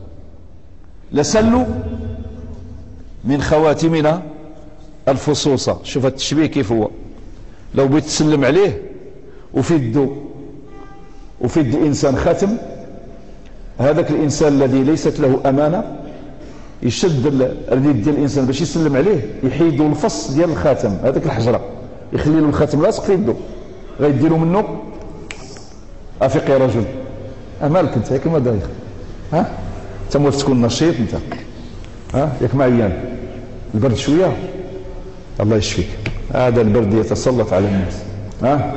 A: لسلوا من خواتمنا الفصوص. شوف التشبيه كيف هو. لو بغيت تسلم عليه وفي يده وفي يد إنسان خاتم، هذاك الإنسان الذي ليست له أمانة يشد اليد ديال الإنسان باش يسلم عليه، يحيدوا الفص ديال الخاتم، هذاك الحجرة يخلي له الخاتم لاصق في يده، غيديروا منه أفيق يا رجل. أمالك أنت ياك ما دايخ؟ ها أنت موالف تكون نشيط أنت؟ ها ياك معيان البرد شوية؟ الله يشفيك. هذا البرد يتسلط على الناس. ها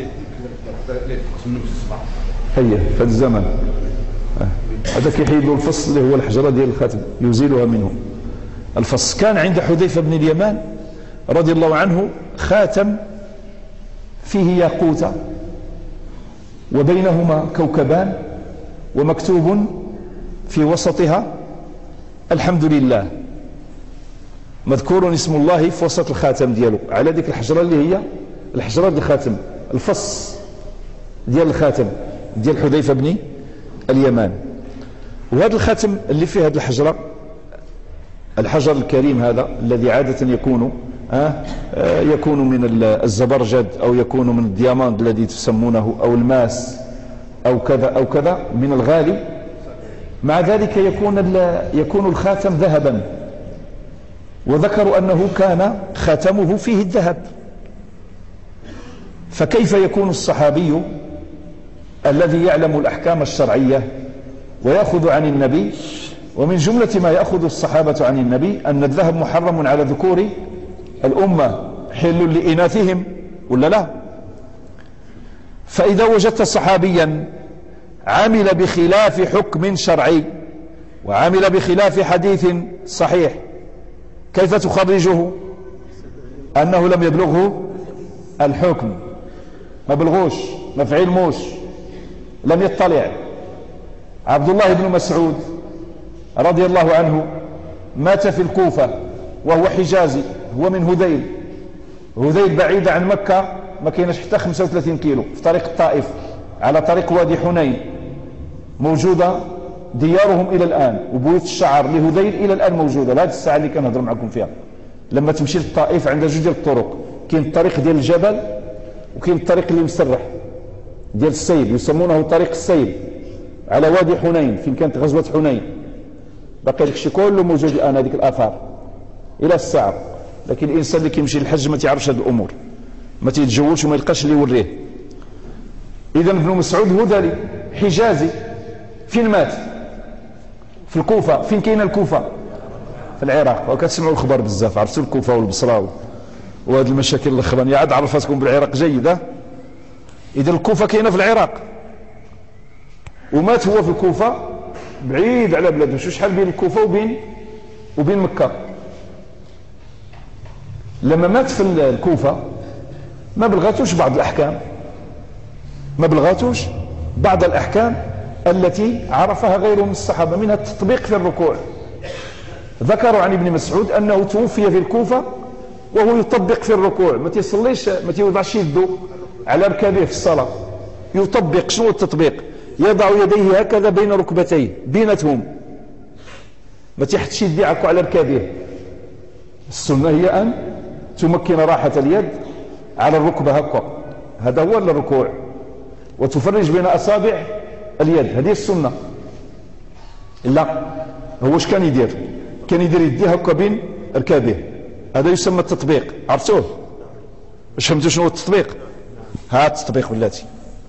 A: هي في الزمن هذا كيحيدوا الفص اللي هو الحجرة ديال الخاتم يزيلها منه. الفص كان عند حذيفة بن اليمان رضي الله عنه خاتم فيه ياقوتة وبينهما كوكبان ومكتوب في وسطها الحمد لله، مذكور اسم الله في وسط الخاتم دياله على ذيك الحجرة اللي هي الحجرة ديال الخاتم، الفص ديال الخاتم ديال حذيفة بن اليمان. وهذا الخاتم اللي فيه هذه الحجرة، الحجر الكريم هذا الذي عادة يكون آه يكون من الزبرجد أو يكون من الدياماند الذي تسمونه أو الماس أو كذا أو كذا من الغالي، مع ذلك يكون يكون الخاتم ذهبا، وذكروا أنه كان خاتمه فيه الذهب. فكيف يكون الصحابي الذي يعلم الأحكام الشرعية ويأخذ عن النبي، ومن جملة ما يأخذ الصحابة عن النبي أن الذهب محرم على ذكور الأمة حل لإناثهم ولا لا؟ فإذا وجدت صحابيا عمل بخلاف حكم شرعي وعمل بخلاف حديث صحيح كيف تخرجه؟ أنه لم يبلغه الحكم، ما بلغوش، ما في علموش، لم يطلع. عبد الله بن مسعود رضي الله عنه مات في الكوفة وهو حجازي، هو من هذيل. هذيل بعيدة عن مكة، ما كاينش حتى خمسة وثلاثين كيلو، في طريق الطائف على طريق وادي حنين. موجودة ديارهم إلى الآن، وبيوت الشعر لهذيل إلى الآن موجودة لهذه الساعة اللي كنهضر معكم فيها. لما تمشي للطائف عند جوج ديال الطرق، كاين الطريق ديال الجبل وكاين الطريق اللي مسرح ديال السيل، يسمونه طريق السيل على وادي حنين فين كانت غزوة حنين. باقي داك الشيء كله موجود الآن، هذيك الآثار إلى الساعة. لكن الإنسان اللي كيمشي للحج ما تعرفش هذه الأمور، ما تيتجولش وما يلقاش اللي يوريه. إذا ابن مسعود هذلي حجازي. فين مات؟ في الكوفة. فين كاينه الكوفة؟ في العراق. وكتسمعوا الخبر بزاف، عرفتوا الكوفة والبصرة وهذه المشاكل الاخرانيه عاد عرفتكم بالعراق جيده. اذا الكوفة كاينه في العراق، ومات هو في الكوفة بعيد على بلاده. شو شحال بين الكوفة وبين وبين مكة. لما مات في الكوفة ما بلغاتوش بعض الأحكام، ما بلغاتوش بعض الأحكام التي عرفها غيره من الصحابة، منها التطبيق في الركوع. ذكروا عن ابن مسعود أنه توفي في الكوفة وهو يطبق في الركوع، ما تيصليش، ما تيوضعش يده على ركبه في الصلاة، يطبق. شنو التطبيق؟ يضع يديه هكذا بين ركبتيه بينتهم، ما تيحطش يديه على ركبه. السنة هي أن تمكن راحة اليد على الركبة هكا، هذا هو الركوع، وتفرج بين أصابع اليد، هذه السنة. لا، هو اش كان يدير؟ كان يدير يديه هكا بين ركبه، هذا يسمى التطبيق. عرفتوه؟ واش فهمتوا شنو هو التطبيق؟ ها التطبيق بلاتي،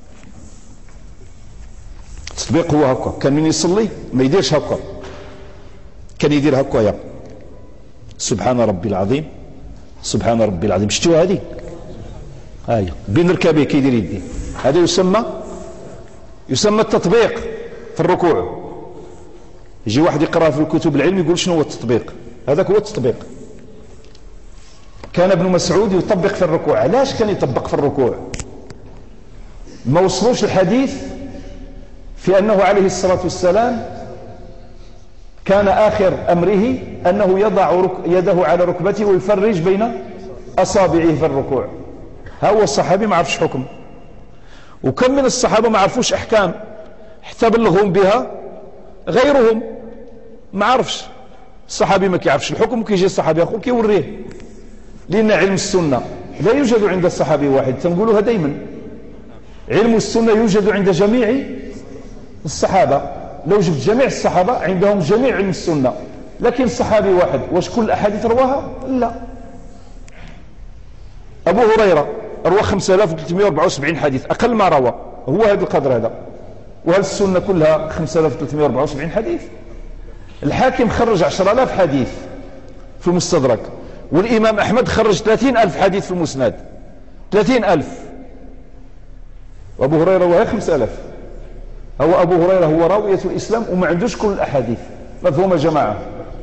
A: التطبيق هو هكا. كان من يصلي ما يديرش هكا، كان يدير هكا يا سبحان ربي العظيم سبحان ربي العظيم. شفتوا هذه؟ هاي بين ركبيه كيدير يديه، هذا يسمى يسمى التطبيق في الركوع. يجي واحد يقرأ في الكتب العلم يقول شنو هو التطبيق؟ هذاك هو التطبيق. كان ابن مسعود يطبق في الركوع. علاش كان يطبق في الركوع؟ ما وصلوش الحديث في أنه عليه الصلاة والسلام كان آخر أمره أنه يضع يده على ركبته ويفرج بين أصابعه في الركوع. ها هو الصحابي ما عرفش حكم، وكم من الصحابة ما عرفوش أحكام حتى بلغهم بها غيرهم ما عرفش. الصحابي ما كيعرفش الحكم، وكيجي الصحابي آخر كيوريه، لأن علم السنة لا يوجد عند الصحابي واحد. تنقولها دايما، علم السنة يوجد عند جميع الصحابة. لو جبت جميع الصحابة عندهم جميع علم السنة، لكن صحابي واحد واش كل الأحاديث رواها؟ لا. أبو هريرة روى خمسة آلاف وثلاثمائة وأربعة وسبعين حديث، أقل ما روى هو هذا القدر هذا. وهل السنة كلها خمسة آلاف وثلاثمائة وأربعة وسبعين حديث؟ الحاكم خرج عشرة آلاف حديث في المستدرك، والإمام أحمد خرج ثلاثين ألف حديث في المسند، ثلاثين ألف. وأبو هريرة روى خمسة آلاف. هو أبو هريرة هو راوية الإسلام وما عندوش كل الأحاديث. مفهوم يا جماعة؟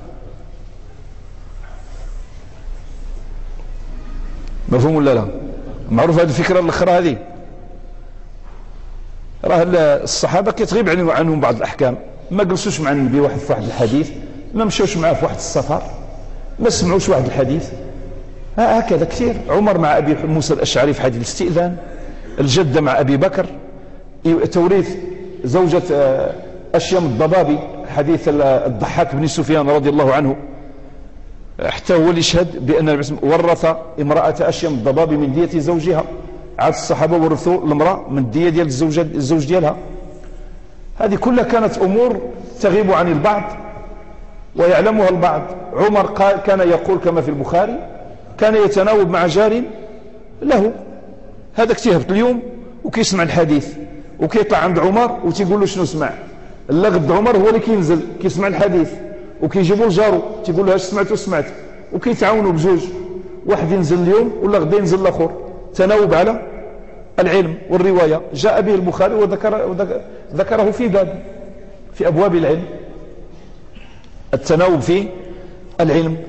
A: مفهوم ولا لا؟ معروف هذه الفكرة الأخرى هذه؟ راه الصحابة كتغيب عنهم بعض الأحكام، ما جلسوش مع النبي واحد في واحد الحديث، ما مشوش معاه في واحد السفر، ما سمعوش واحد الحديث. هكذا كثير. عمر مع أبي موسى الأشعري في حديث الاستئذان، الجدة مع أبي بكر، توريث زوجة أشيم الضبابي، حديث الضحاك بن سفيان رضي الله عنه، حتى هو اللي يشهد بأن ورث امرأة أشيم الضبابي من دية زوجها. عاد الصحابة ورثوا المرأة من الدية ديال الزوج الزوج ديالها. هذه كلها كانت أمور تغيب عن البعض ويعلمها البعض. عمر قال كان يقول كما في البخاري، كان يتناوب مع جار له، هذا اكتهبت اليوم وكيسمع الحديث وكيطلع عند عمر وتيقول له شنو سمع. اللغد عمر هو اللي كينزل كيسمع الحديث وكيجيبوا لجارو تيقول له اش سمعت وسمعت، وكيتعاونوا بجوج، واحد ينزل اليوم ولا غدا ينزل الاخر. تناوب على العلم والرواية. جاء به البخاري وذكر ذكره في باب في أبواب العلم، التناوب في العلم.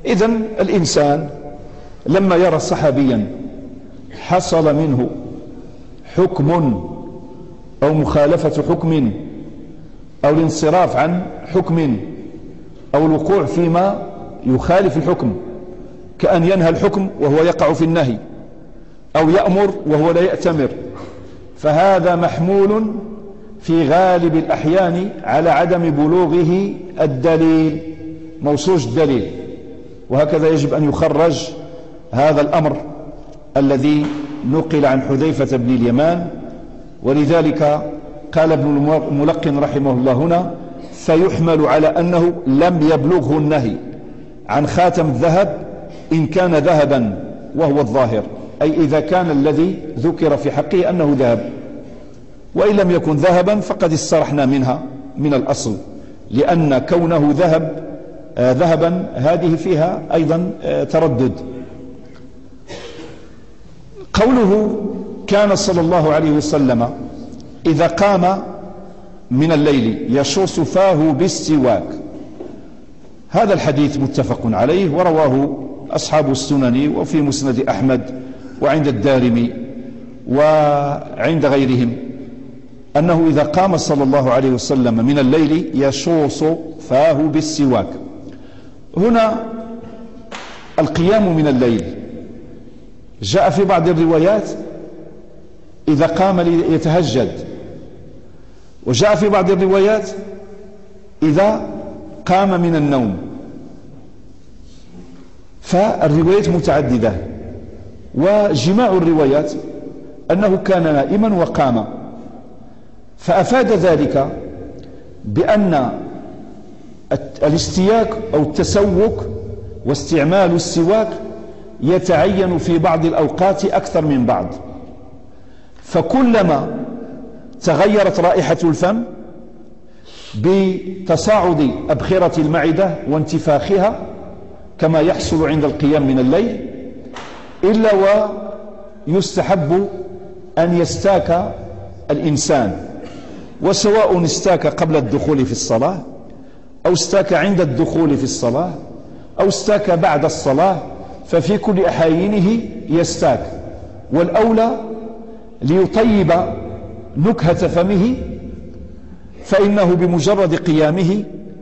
A: إذن الإنسان لما يرى صحابيا حصل منه حكم أو مخالفة حكم أو الانصراف عن حكم أو الوقوع فيما يخالف الحكم، كأن ينهى الحكم وهو يقع في النهي، أو يأمر وهو لا يأتمر، فهذا محمول في غالب الأحيان على عدم بلوغه الدليل، موصوج الدليل. وهكذا يجب أن يخرج هذا الأمر الذي نقل عن حذيفة بن اليمان. ولذلك قال ابن الملقن رحمه الله هنا: فيحمل على أنه لم يبلغه النهي عن خاتم الذهب إن كان ذهبا وهو الظاهر، أي إذا كان الذي ذكر في حقه أنه ذهب، وإن لم يكن ذهبا فقد استرحنا منها من الأصل، لأن كونه ذهب آه ذهبا هذه فيها أيضا آه تردد. قوله كان صلى الله عليه وسلم إذا قام من الليل يشوص فاه بالسواك، هذا الحديث متفق عليه ورواه أصحاب السنن وفي مسند أحمد وعند الدارمي وعند غيرهم، أنه إذا قام صلى الله عليه وسلم من الليل يشوص فاه بالسواك. هنا القيام من الليل جاء في بعض الروايات إذا قام ليتهجد، وجاء في بعض الروايات إذا قام من النوم، فالروايات متعددة، وجماع الروايات أنه كان نائما وقام، فأفاد ذلك بأن الاستياك أو التسوك واستعمال السواك يتعين في بعض الأوقات أكثر من بعض، فكلما تغيرت رائحة الفم بتصاعد أبخرة المعدة وانتفاخها كما يحصل عند القيام من الليل، إلا ويستحب أن يستاك الإنسان، وسواء استاك قبل الدخول في الصلاة أو استاك عند الدخول في الصلاة أو استاك بعد الصلاة، ففي كل أحايينه يستاك، والأولى ليطيب نكهة فمه، فإنه بمجرد قيامه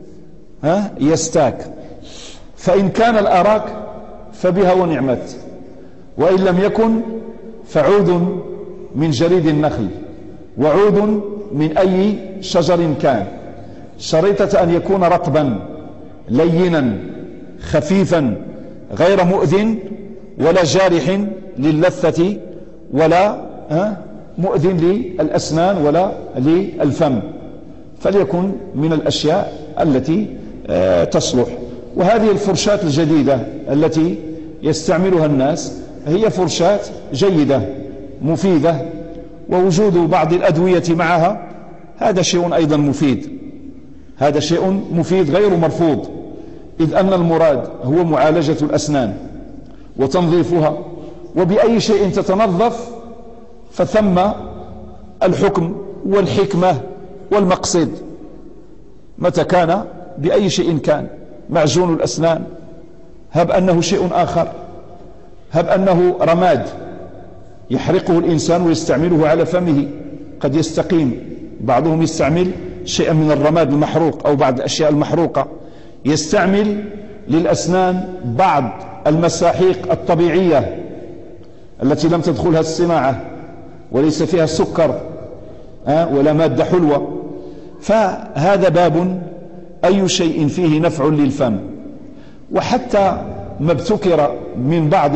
A: يستاك، فإن كان الأراك فبها ونعمت، وإن لم يكن فعود من جريد النخل وعود من أي شجر كان، شريطة أن يكون رطبا لينا خفيفا غير مؤذن ولا جارح للثة ولا مؤذن للأسنان ولا للفم، فليكن من الأشياء التي تصلح. وهذه الفرشاة الجديدة التي يستعملها الناس هي فرشاة جيدة مفيدة، ووجود بعض الأدوية معها هذا شيء أيضا مفيد، هذا شيء مفيد غير مرفوض، إذ أن المراد هو معالجة الأسنان وتنظيفها، وبأي شيء تتنظف فثم الحكم والحكمة والمقصد، متى كان بأي شيء كان. معجون الأسنان هب أنه شيء آخر، هب أنه رماد يحرقه الإنسان ويستعمله على فمه قد يستقيم، بعضهم يستعمل شيئا من الرماد المحروق أو بعض الأشياء المحروقة، يستعمل للأسنان بعض المساحيق الطبيعية التي لم تدخلها الصناعة وليس فيها سكر ولا مادة حلوة، فهذا باب أي شيء فيه نفع للفم. وحتى ما ابتكر من بعض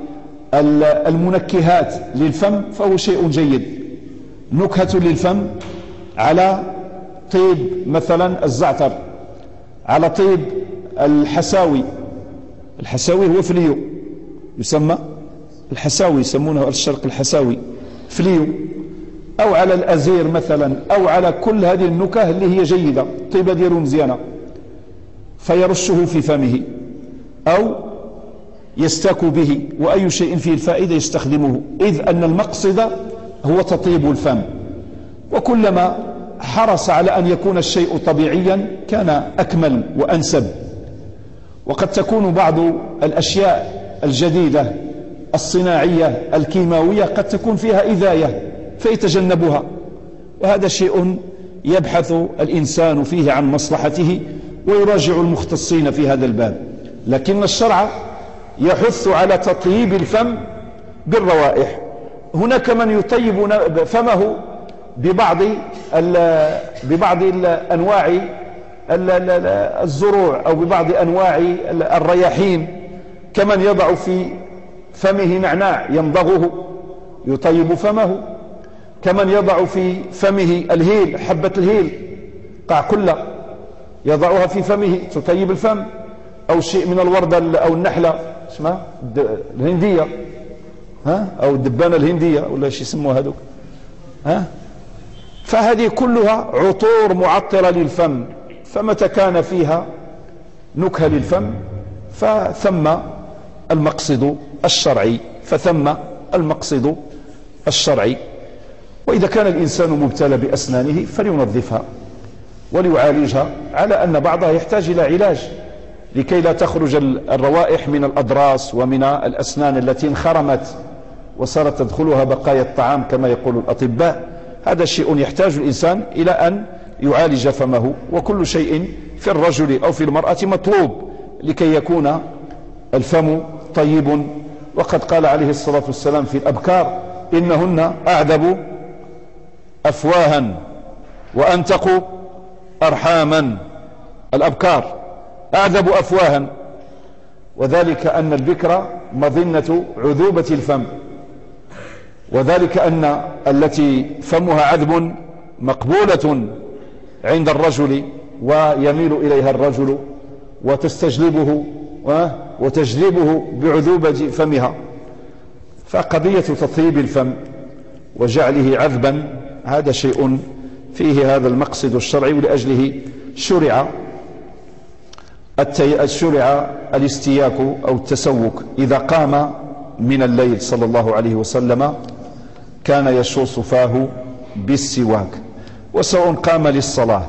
A: المنكهات للفم فهو شيء جيد، نكهة للفم على طيب مثلا الزعتر، على طيب الحساوي، الحساوي هو فليو، يسمى الحساوي، يسمونه الشرق الحساوي فليو، أو على الأزير مثلا، أو على كل هذه النكه اللي هي جيدة، طيبة ديالو مزيانة، فيرشه في فمه أو يستاك به، وأي شيء فيه الفائدة يستخدمه، إذ أن المقصد هو تطيب الفم، وكلما حرص على أن يكون الشيء طبيعيا كان أكمل وأنسب. وقد تكون بعض الأشياء الجديدة الصناعية الكيماوية قد تكون فيها إذاية فيتجنبها، وهذا شيء يبحث الإنسان فيه عن مصلحته ويراجع المختصين في هذا الباب. لكن الشرع يحث على تطييب الفم بالروائح. هناك من يطيب فمه ببعض ببعض أنواع الزروع أو ببعض أنواع الرياحين، كمن يضع في فمه نعناع يمضغه يطيب فمه، كمن يضع في فمه الهيل، حبة الهيل قعقلة يضعها في فمه تطيب الفم، أو شيء من الوردة أو النحلة اسمها الهندية، ها، أو الدبانة الهندية ولا شيء يسموها هذوك، ها. فهذه كلها عطور معطرة للفم، فمتى كان فيها نكهة للفم فثم المقصد الشرعي فثم المقصد الشرعي. وإذا كان الإنسان مبتلى بأسنانه فلينظفها وليعالجها، على أن بعضها يحتاج إلى علاج لكي لا تخرج الروائح من الأضراس ومن الأسنان التي انخرمت وصارت تدخلها بقايا الطعام كما يقول الأطباء. هذا شيء يحتاج الإنسان إلى أن يعالج فمه، وكل شيء في الرجل أو في المرأة مطلوب لكي يكون الفم طيب. وقد قال عليه الصلاة والسلام في الأبكار: إنهن أعذب أفواها وأنتق أرحاما. الأبكار أعذب أفواها، وذلك أن البكر مظنة عذوبة الفم، وذلك أن التي فمها عذب مقبولة عند الرجل ويميل إليها الرجل وتستجلبه وتجلبه بعذوبة فمها. فقضية تطيب الفم وجعله عذبا هذا شيء فيه هذا المقصد الشرعي، ولأجله شرع شرع الاستياك أو التسوك. إذا قام من الليل صلى الله عليه وسلم كان يشوص فاه بالسواك، وسواء قام للصلاة،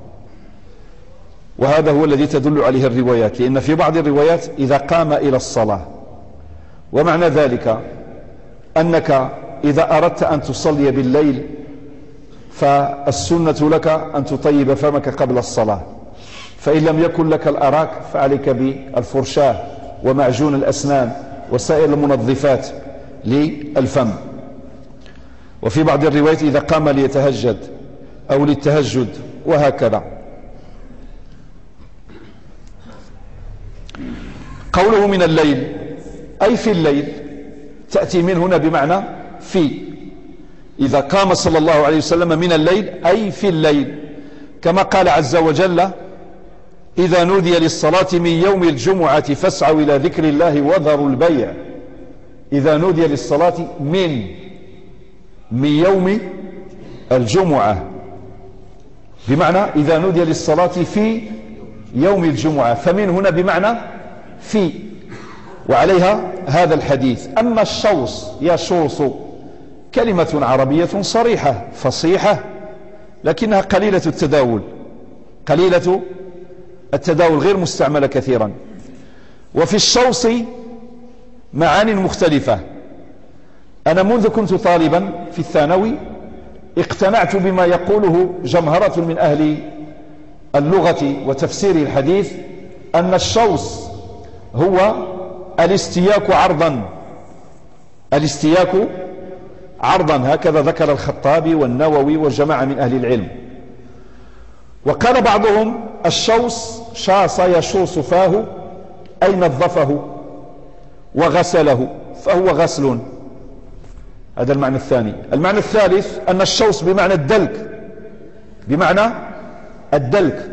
A: وهذا هو الذي تدل عليه الروايات، لأن في بعض الروايات إذا قام إلى الصلاة، ومعنى ذلك أنك إذا أردت أن تصلي بالليل فالسنة لك أن تطيب فمك قبل الصلاة، فإن لم يكن لك الأراك فعليك بالفرشاة ومعجون الأسنان وسائر المنظفات للفم. وفي بعض الروايات إذا قام ليتهجد أو للتهجد وهكذا. قوله من الليل أي في الليل، تأتي من هنا بمعنى في. إذا قام صلى الله عليه وسلم من الليل أي في الليل، كما قال عز وجل: إذا نودي للصلاة من يوم الجمعة فاسعوا إلى ذكر الله وذروا البيع. إذا نودي للصلاة من من يوم الجمعة، بمعنى إذا نودي للصلاة في يوم الجمعة، فمن هنا بمعنى في، وعليها هذا الحديث. أما الشوص يشوص كلمة عربية صريحة فصيحة، لكنها قليلة التداول، قليلة التداول غير مستعملة كثيرا. وفي الشوص معان مختلفة. أنا منذ كنت طالبا في الثانوي اقتنعت بما يقوله جمهرة من أهل اللغة وتفسير الحديث، أن الشوص هو الاستياك عرضا، الاستياك عرضا، هكذا ذكر الخطابي والنووي وجماعة من أهل العلم. وقال بعضهم الشوص شاص يشوص فاه أي نظفه وغسله، فهو غسل. هذا المعنى الثاني. المعنى الثالث أن الشوص بمعنى الدلك، بمعنى الدلك.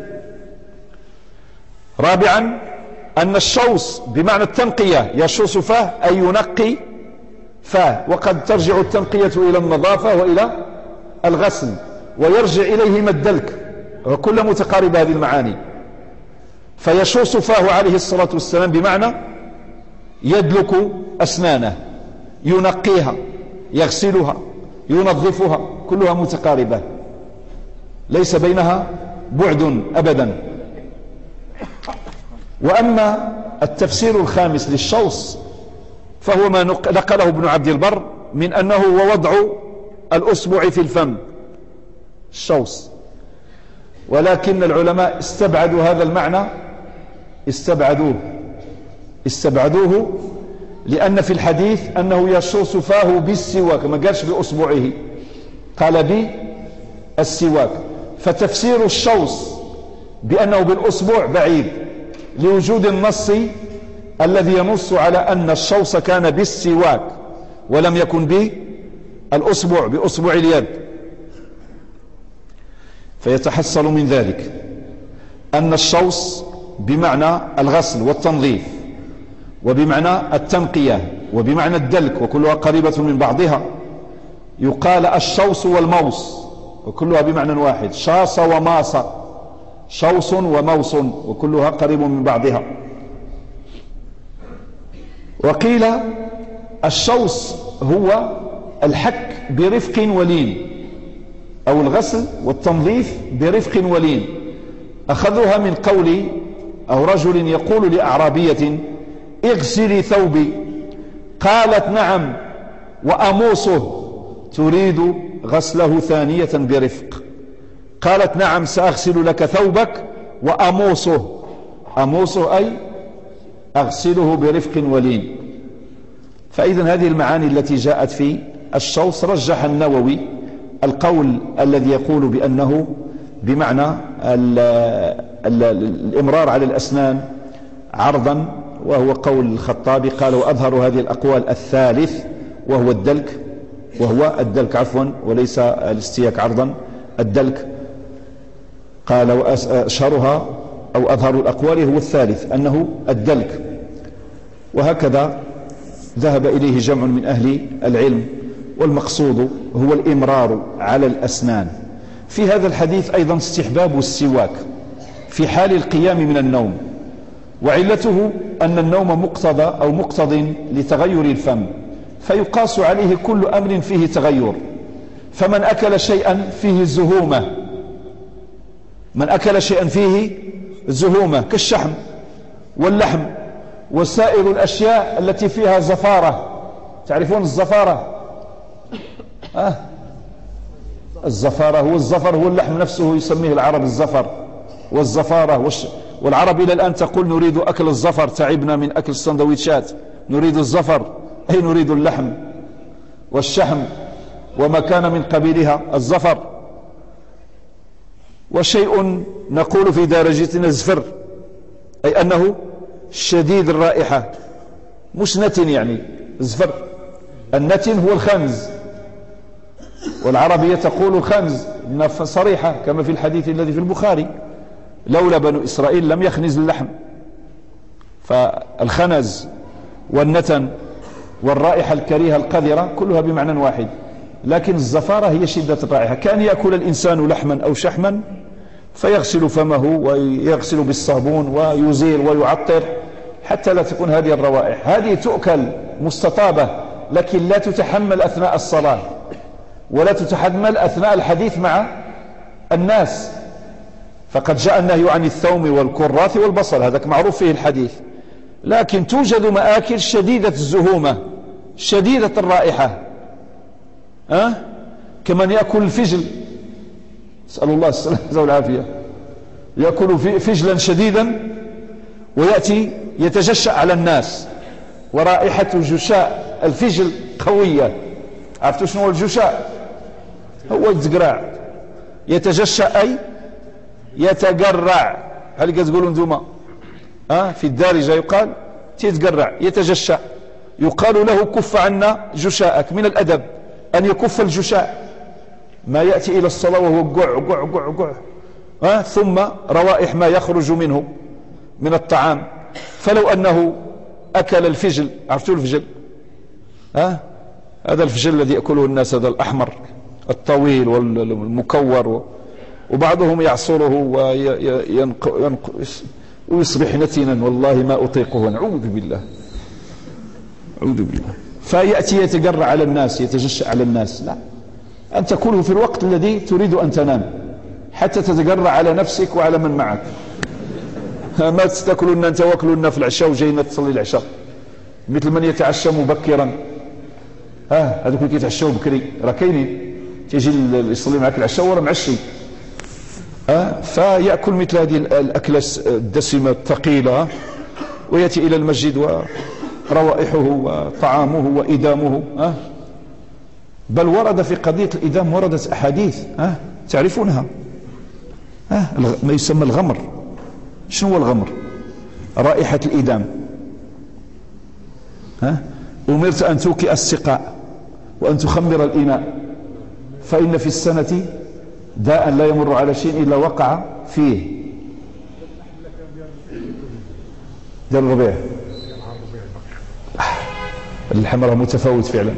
A: رابعا أن الشوص بمعنى التنقية، يشوص فاه أي ينقي فاه، وقد ترجع التنقية إلى النظافة وإلى الغسل، ويرجع إليهما الدلك، وكل متقارب هذه المعاني. فيشوص فاه عليه الصلاة والسلام بمعنى يدلك أسنانه، ينقيها، يغسلها، ينظفها، كلها متقاربة ليس بينها بعد أبدا. وأما التفسير الخامس للشوص فهو ما نقله ابن عبد البر من أنه هو وضع الأصبع في الفم، الشوص. ولكن العلماء استبعدوا هذا المعنى، استبعدوه استبعدوه لأن في الحديث أنه يشوص فاه بالسواك، ما قالش بأصبعه، قال بالسواك. فتفسير الشوص بأنه بالأصبع بعيد لوجود النص الذي ينص على أن الشوص كان بالسواك ولم يكن بالأصبع بأصبع اليد. فيتحصل من ذلك أن الشوص بمعنى الغسل والتنظيف، وبمعنى التنقية، وبمعنى الدلك، وكلها قريبة من بعضها. يقال الشوص والموص وكلها بمعنى واحد، شاص وماص، شوص وموص، وكلها قريب من بعضها. وقيل الشوص هو الحك برفق ولين، أو الغسل والتنظيف برفق ولين. أخذوها من قول أو رجل يقول لأعرابية اغسلي ثوبي، قالت نعم وأموصه، تريد غسله ثانية برفق. قالت نعم سأغسل لك ثوبك وأموصه، أموصه أي أغسله برفق ولين. فإذا هذه المعاني التي جاءت في الشوص رجح النووي القول الذي يقول بأنه بمعنى ال ال الإمرار على الأسنان عرضا، وهو قول الخطابي. قال وأظهر هذه الأقوال الثالث وهو الدلك، وهو الدلك عفوا وليس الاستياك عرضا، الدلك. قال وأشهرها أو أظهر الأقوال هو الثالث أنه الدلك، وهكذا ذهب إليه جمع من أهل العلم. والمقصود هو الإمرار على الأسنان. في هذا الحديث أيضا استحباب السواك في حال القيام من النوم، وعلته أن النوم مقتضى أو مقتض لتغير الفم، فيقاس عليه كل أمر فيه تغير. فمن أكل شيئا فيه زهومة، من أكل شيئا فيه زهومة كالشحم واللحم وسائر الأشياء التي فيها زفارة. تعرفون الزفارة؟ أه؟ الزفارة هو الزفر، هو اللحم نفسه يسميه العرب الزفر والزفارة. والش... والعرب إلى الآن تقول نريد أكل الزفر، تعبنا من أكل السندويتشات، نريد الزفر أي نريد اللحم والشحم وما كان من قبيلها الزفر. وشيء نقول في درجتنا الزفر أي أنه شديد الرائحة، مش نتن يعني زفر. النتن هو الخنز، والعربية تقول الخنز صريحة كما في الحديث الذي في البخاري لولا بنو إسرائيل لم يخنز اللحم. فالخنز والنتن والرائحة الكريهة القذرة كلها بمعنى واحد، لكن الزفارة هي شدة الرائحة. كان يأكل الإنسان لحما أو شحما فيغسل فمه ويغسل بالصابون ويزيل ويعطر حتى لا تكون هذه الروائح. هذه تؤكل مستطابة، لكن لا تتحمل أثناء الصلاة ولا تتحمل أثناء الحديث مع الناس. فقد جاء النهي عن الثوم والكراث والبصل، هذا معروف فيه الحديث. لكن توجد مآكل شديدة الزهومة شديدة الرائحة، أه؟ كمن يأكل الفجل، نسأل الله السلامة والعافية، يأكل فجلا شديدا ويأتي يتجشأ على الناس، ورائحة جشاء الفجل قوية. عرفتوا شنو هو الجشاء؟ هو الزقراع، يتجشأ أي يتقرع. هل تقولون انتم أه؟ في الدارجة يقال تيتقرع يتجشأ، يقال له كف عنا جشاءك. من الأدب أن يكف الجشاء، ما يأتي إلى الصلاة وهو قع قع قع قع أه؟ ثم روائح ما يخرج منه من الطعام. فلو أنه أكل الفجل، عرفتوا الفجل؟ أه؟ هذا الفجل الذي يأكله الناس، هذا الأحمر الطويل والمكور، وبعضهم يعصره ويصبح نتنا، والله ما أطيقه، نعوذ بالله أعوذ بالله. فيأتي يتقرع على الناس، يتجشأ على الناس. لا، أن تكله في الوقت الذي تريد أن تنام حتى تتقرع على نفسك وعلى من معك. ما تستاكلون أنت واكلون في العشاء وجاينا تصلي العشاء، مثل من يتعشى مبكرا. ها هذوك اللي كيتعشاو بكري راه كاينين، تيجي يصلي معك العشاء وراه معشي. ها فيأكل مثل هذه الأكلة الدسمة الثقيلة ويأتي إلى المسجد وروائحه وطعامه وإدامه. ها بل ورد في قضية الإدام وردت أحاديث ها تعرفونها، ها ما يسمى الغمر. شنو هو الغمر؟ رائحة الإدام. ها أمرت أن توكئ السقاء وأن تخمر الإناء، فإن في السنة داء لا يمر على شيء إلا وقع فيه. ديال الربيع الحمراء متفاوت فعلا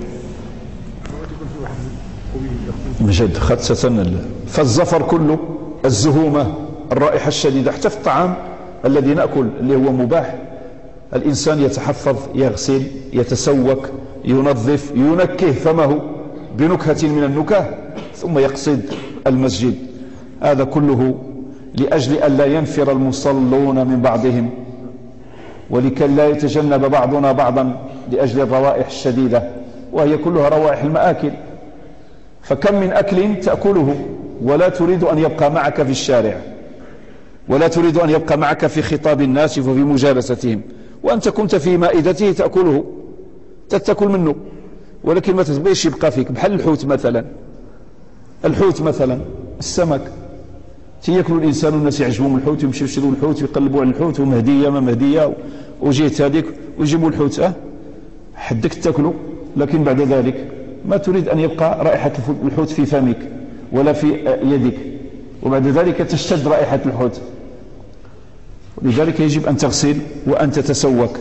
A: بجد خاصة. فالزفر كله، الزهومة، الرائحة الشديدة، حتى في الطعام الذي نأكل اللي هو مباح، الإنسان يتحفظ، يغسل، يتسوك، ينظف، ينكه فمه بنكهة من النكاه ثم يقصد المسجد. هذا كله لأجل أن لا ينفر المصلون من بعضهم، ولكي لا يتجنب بعضنا بعضا لأجل الروائح الشديدة، وهي كلها روائح المآكل. فكم من أكل تأكله ولا تريد أن يبقى معك في الشارع، ولا تريد أن يبقى معك في خطاب الناس وفي مجالستهم، وأنت كنت في مائدته تأكله، تتأكل منه، ولكن ما تبقيش يبقى فيك. بحال الحوت مثلا، الحوت مثلا السمك، تيأكل الإنسان والناس يعجبهم الحوت ويمشيو يشروا الحوت ويقلبوا على الحوت ومهدية ما مهدية وجهت هذيك ويجيبوا الحوت، أه حدك تاكله، لكن بعد ذلك ما تريد أن يبقى رائحة الحوت في فمك ولا في يدك، وبعد ذلك تشتد رائحة الحوت. لذلك يجب أن تغسل وأن تتسوك.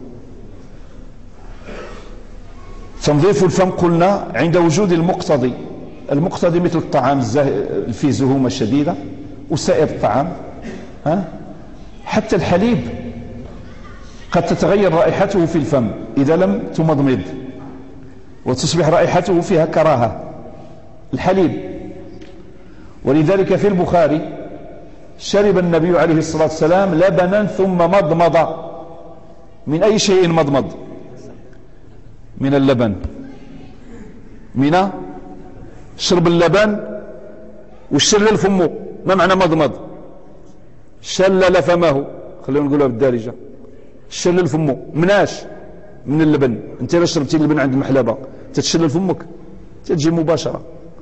A: تنظيف الفم قلنا عند وجود المقتضي. المقتضي مثل الطعام فيه زهومة شديدة وسائر الطعام، ها حتى الحليب قد تتغير رائحته في الفم إذا لم تمضمض وتصبح رائحته فيها كراهة، الحليب. ولذلك في البخاري شرب النبي عليه الصلاة والسلام لبنا ثم مضمض. من أي شيء مضمض؟ من اللبن، من شرب اللبن والشلل فمه. ما معنى مضمض؟ شلل فمه، خلينا نقولها بالدارجة، شلل فمه. مناش؟ من اللبن. انت اذا شربتي اللبن عند المحلبة تتشلل فمك، تتجي مباشرة.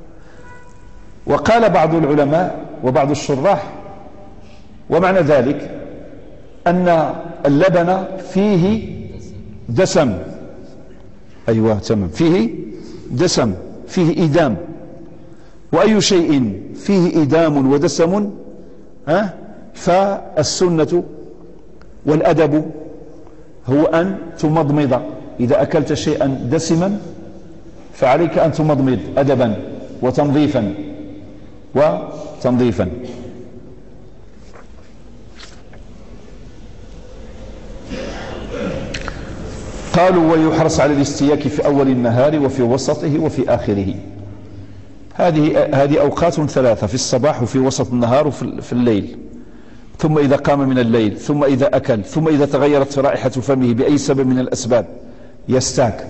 A: وقال بعض العلماء وبعض الشراح ومعنى ذلك أن اللبن فيه دسم. أيوة تمام، فيه دسم، فيه إدام. وأي شيء فيه إدام ودسم ها فالسنة والأدب هو أن تمضمض. إذا أكلت شيئا دسما فعليك أن تمضمض أدبا وتنظيفا وتنظيفا. قالوا ويحرص على الاستياك في أول النهار وفي وسطه وفي آخره. هذه هذه أوقات ثلاثة، في الصباح وفي وسط النهار وفي الليل، ثم إذا قام من الليل، ثم إذا أكل، ثم إذا تغيرت رائحة فمه بأي سبب من الأسباب يستاك.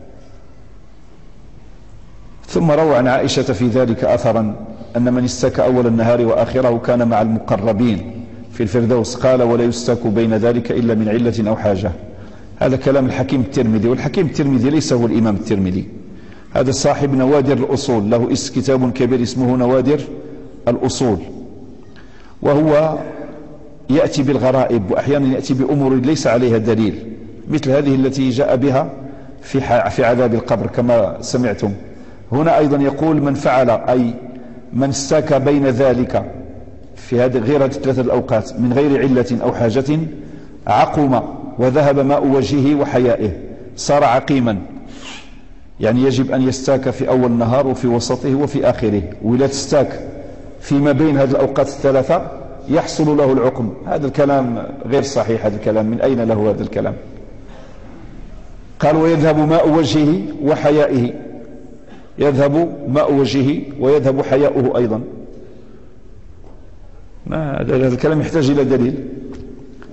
A: ثم روى عن عائشة في ذلك أثرا أن من استاك أول النهار وآخره كان مع المقربين في الفردوس. قال ولا يستاك بين ذلك إلا من علة أو حاجة. هذا كلام الحكيم الترمذي، والحكيم الترمذي ليس هو الإمام الترمذي، هذا صاحب نوادر الأصول، له اس كتاب كبير اسمه نوادر الأصول، وهو يأتي بالغرائب وأحيانا يأتي بأمور ليس عليها دليل، مثل هذه التي جاء بها في في عذاب القبر كما سمعتم. هنا أيضا يقول من فعل أي من استاك بين ذلك في هذه غير ثلاثة الأوقات من غير علة أو حاجة عقم وذهب ماء وجهه وحيائه، صار عقيما. يعني يجب أن يستاك في أول النهار وفي وسطه وفي آخره، ولا تستاك فيما بين هذه الأوقات الثلاثة يحصل له العقم. هذا الكلام غير صحيح، هذا الكلام من أين له هذا الكلام؟ قال ويذهب ماء وجهه وحيائه، يذهب ماء وجهه ويذهب حياؤه أيضا. ما هذا الكلام يحتاج إلى دليل.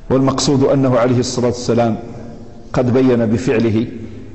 A: والمقصود أنه عليه الصلاة والسلام قد بين بفعله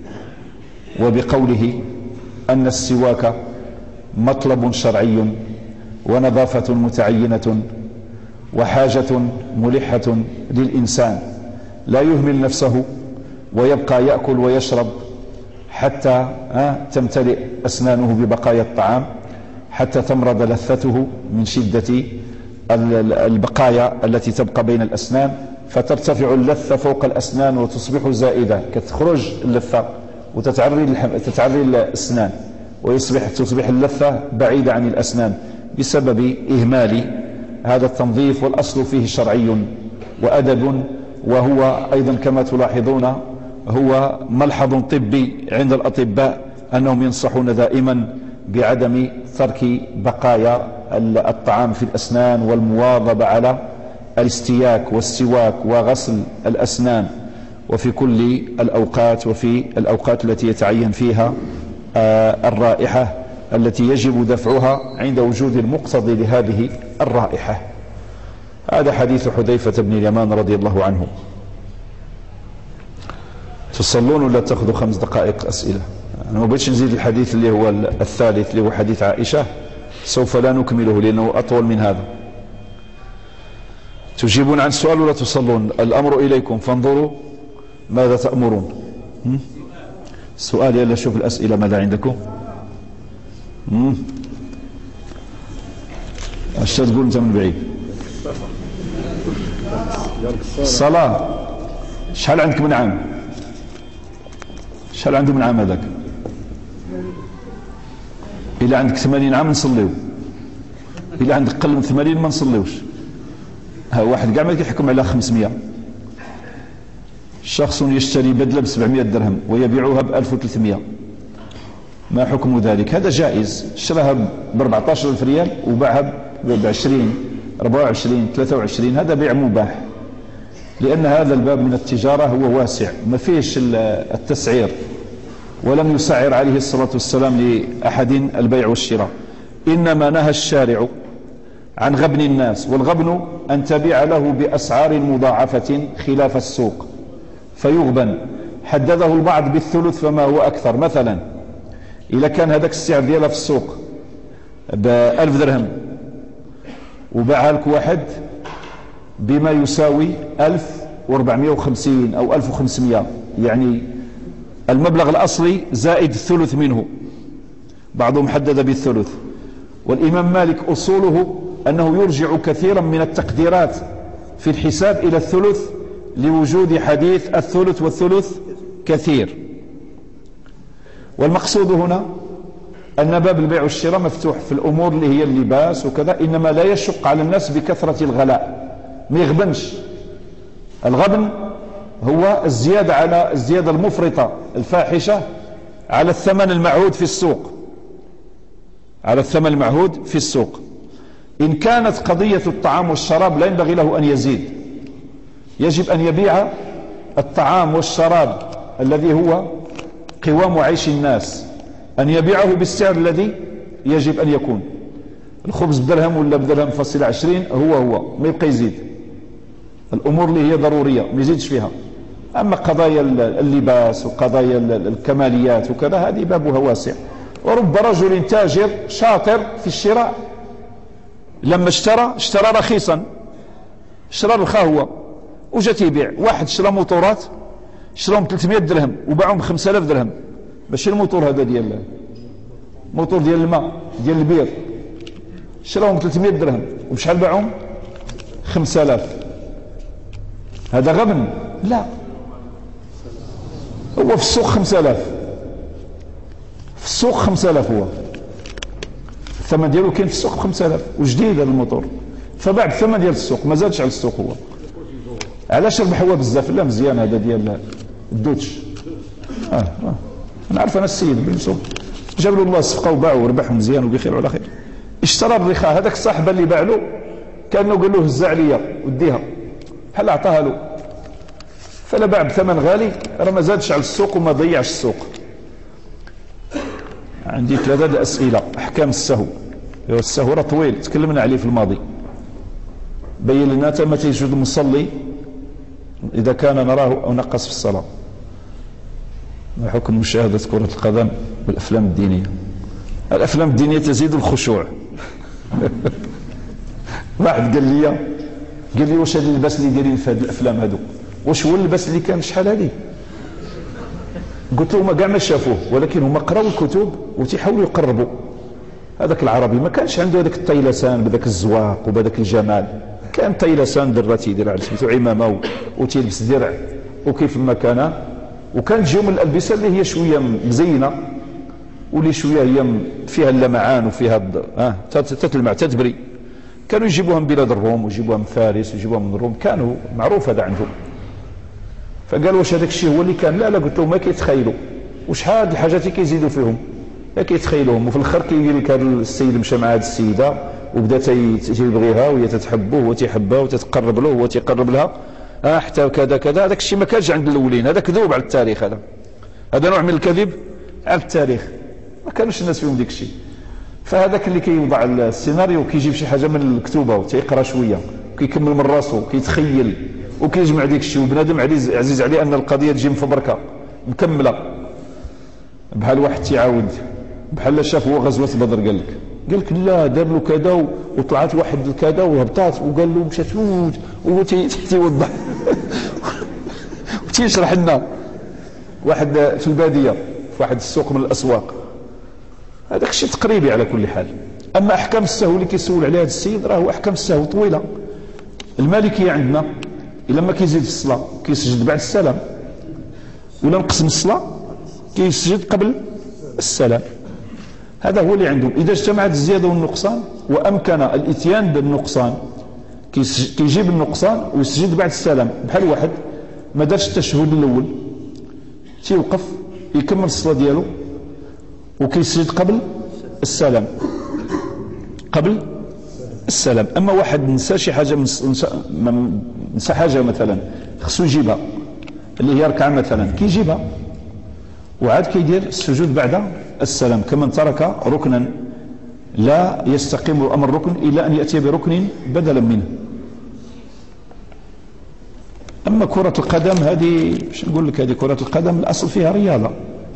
A: وبقوله أن السواك مطلب شرعي ونظافة متعينة وحاجة ملحة للإنسان لا يهمل نفسه ويبقى يأكل ويشرب حتى تمتلئ أسنانه ببقايا الطعام، حتى تمرض لثته من شدة البقايا التي تبقى بين الأسنان، فترتفع اللثة فوق الأسنان وتصبح زائدة، كتخرج اللثة وتتعري تتعري الأسنان، ويصبح تصبح اللثة بعيدة عن الأسنان بسبب إهمال هذا التنظيف. والأصل فيه شرعي وأدب، وهو أيضا كما تلاحظون هو ملحظ طبي عند الأطباء أنهم ينصحون دائما بعدم ترك بقايا الطعام في الأسنان والمواظبة على الاستياك والسواك وغسل الأسنان وفي كل الأوقات، وفي الأوقات التي يتعين فيها الرائحة التي يجب دفعها عند وجود المقتضي لهذه الرائحة. هذا حديث حذيفة بن اليمان رضي الله عنه. تصلون ولا تأخذوا خمس دقائق أسئلة؟ أنا ما بغيتش نزيد الحديث اللي هو الثالث اللي هو حديث عائشة، سوف لا نكمله لأنه أطول من هذا. تجيبون عن السؤال ولا تصلون؟ الأمر إليكم فانظروا ماذا تأمرون. السؤال يلا شوف الأسئلة ماذا عندكم. ايش تقول انت من بعيد؟ الصلاة شحال عندك من عام؟ شحال عنده من عام هذاك؟ إلا عندك ثمانين عام نصليو، إلا عندك قل من ثمانين ما نصليوش. ها واحد كاع ما يحكم على خمسمائة. شخص يشتري بدلة بسبعمائة درهم ويبيعها بألف وثلاثمائة، ما حكم ذلك؟ هذا جائز، اشتراها ب أربعة عشر ألف ريال وباعها ب عشرين أربعة وعشرين ثلاثة وعشرين، هذا بيع مباح، لأن هذا الباب من التجارة هو واسع ما فيش التسعير، ولم يسعر عليه الصلاة والسلام لأحد البيع والشراء، إنما نهى الشارع عن غبن الناس، والغبن أن تبيع له بأسعار مضاعفة خلاف السوق فيغبن. حدده البعض بالثلث فما هو أكثر. مثلا إذا كان هذاك السعر ديالها في السوق بألف درهم وباعها لك واحد بما يساوي ألف وأربعمائة وخمسين أو ألف وخمسمائة، يعني المبلغ الأصلي زائد الثلث منه، بعضهم حدد بالثلث. والإمام مالك أصوله أنه يرجع كثيرا من التقديرات في الحساب إلى الثلث لوجود حديث الثلث والثلث كثير. والمقصود هنا أن باب البيع والشراء مفتوح في الأمور اللي هي اللباس وكذا، إنما لا يشق على الناس بكثرة الغلاء، ما يغبنش. الغبن هو الزيادة على الزيادة المفرطة الفاحشة على الثمن المعهود في السوق، على الثمن المعهود في السوق. إن كانت قضية الطعام والشراب لا ينبغي له أن يزيد، يجب أن يبيع الطعام والشراب الذي هو قوام عيش الناس، أن يبيعه بالسعر الذي يجب أن يكون. الخبز بدرهم ولا بدرهم فاصلة عشرين هو هو، ما يبقى يزيد. الأمور اللي هي ضرورية ما يزيدش فيها. أما قضايا اللباس وقضايا الكماليات وكذا هذه بابها واسع. ورب رجل تاجر شاطر في الشراء لما اشترى اشترى رخيصا، اشترى رخاه هو وجات يبيع. واحد اشترى موتورات اشتراهم ثلاثمائة درهم وباعهم ب خمسة آلاف درهم. ماشي الموتور هذا ديال موتور ديال الماء ديال البير، اشتراهم ثلاثمائة درهم وبشحال باعهم؟ خمسة آلاف. هذا غبن؟ لا، هو في السوق خمسة آلاف، في السوق خمسة آلاف، هو الثمن ديالو كاين في السوق خمسة آلاف وجديد هذا الموتور، فباع بالثمن ديال السوق، ما زادش على السوق. هو علاش ربح هو بزاف؟ لا مزيان هذا ديال الدوتش. اه اه انا عارف انا السيد بنفسه جاب له الله الصفقه وباعه وربح مزيان وبخير وعلى خير. اشترى الرخاء، هذاك الصاحب اللي باع له كانه قال له هزها عليا وديها، بحال عطاها له، فلا باع بثمن غالي، راه ما زادش على السوق وما ضيعش السوق. عندي ثلاثه اسئله. احكام السهو، السهو راه طويل تكلمنا عليه في الماضي. بين لنا متى يسجد المصلي إذا كان نراه أو نقص في الصلاة. ما حكم مشاهدة كرة القدم والأفلام الدينية؟ الأفلام الدينية تزيد الخشوع. واحد قال لي قال لي واش هذا اللباس اللي دايرين في هذه الأفلام هذو واش هو اللباس اللي كان شحال هذه؟ قلت له هما كاع ما شافوه، ولكن هما قراوا الكتب وتيحاولوا يقربوا. هذاك العربي ما كانش عنده هذاك الطيلسان بذاك الزواق وبذاك الجمال، كان طيلسان دراتي يدير على سميتو عمامه وتيلبس درع وكيف ما كان، وكانت تجيهم الالبسه اللي هي شويه مزينه واللي شويه هي فيها اللمعان وفيها اه تتلمع تتبري. كانوا يجيبوها من بلاد الروم ويجيبوها من فارس ويجيبوها من الروم، كانوا معروف هذا عندهم. فقال واش هذاك الشيء هو اللي كان؟ لا لا، قلت له ما كيتخيلوا وشحال الحاجات اللي كيزيدوا فيهم ما كيتخيلوهم. وفي الاخر كيقول لك هذا السيد مشى مع هذه السيده وبدا تيبغيها وهي تتحبه وتيحبها وتتقرب له وهو تيقرب لها اه حتى كذا كذا. هذاك الشيء ما كانش عند الاولين، هذا كذوب على التاريخ، هذا هذا نوع من الكذب على التاريخ، ما كانوش الناس فيهم ديك الشيء. فهذاك اللي كيوضع السيناريو كيجيب شي حاجه من الكتوبه وتيقرا شويه وكيكمل من راسه كيتخيل وكيجمع ديك الشيء، وبنادم عزيز عزيز عليه ان القضيه تجي مفبركه مكمله. بحال واحد تيعاود بحال شاف هو غزوه بدر، قال لك قال لك لا دار له كذا وطلعت واحد كذا وهبطات وقال له مشات وهو تيوضح وتيشرح لنا واحد في الباديه في واحد السوق من الاسواق. هذاك الشيء تقريبي على كل حال. اما احكام السهو اللي كيسول عليها هذا السيد راه احكام السهو طويله. المالكيه عندنا الا ما كيزيد في الصلاه كيسجد بعد السلام، ولا نقسم الصلاه كيسجد قبل السلام. هذا هو اللي عندهم. اذا اجتمعت الزياده والنقصان وامكن الاتيان بالنقصان كيجيب النقصان ويسجد بعد السلام. بحال واحد ما دارش التشهد الاول تيوقف يكمل الصلاه ديالو وكيسجد قبل السلام قبل السلام. اما واحد نسى شي حاجه نسى, نسى حاجه مثلا خصو يجيبها اللي هي ركعه مثلا كيجيبها وعاد كيدير السجود بعد السلام كمن ترك ركنا لا يستقيم امر الركن الا ان ياتي بركن بدلا منه. اما كره القدم هذه باش نقول لك، هذه كره القدم الاصل فيها رياضه،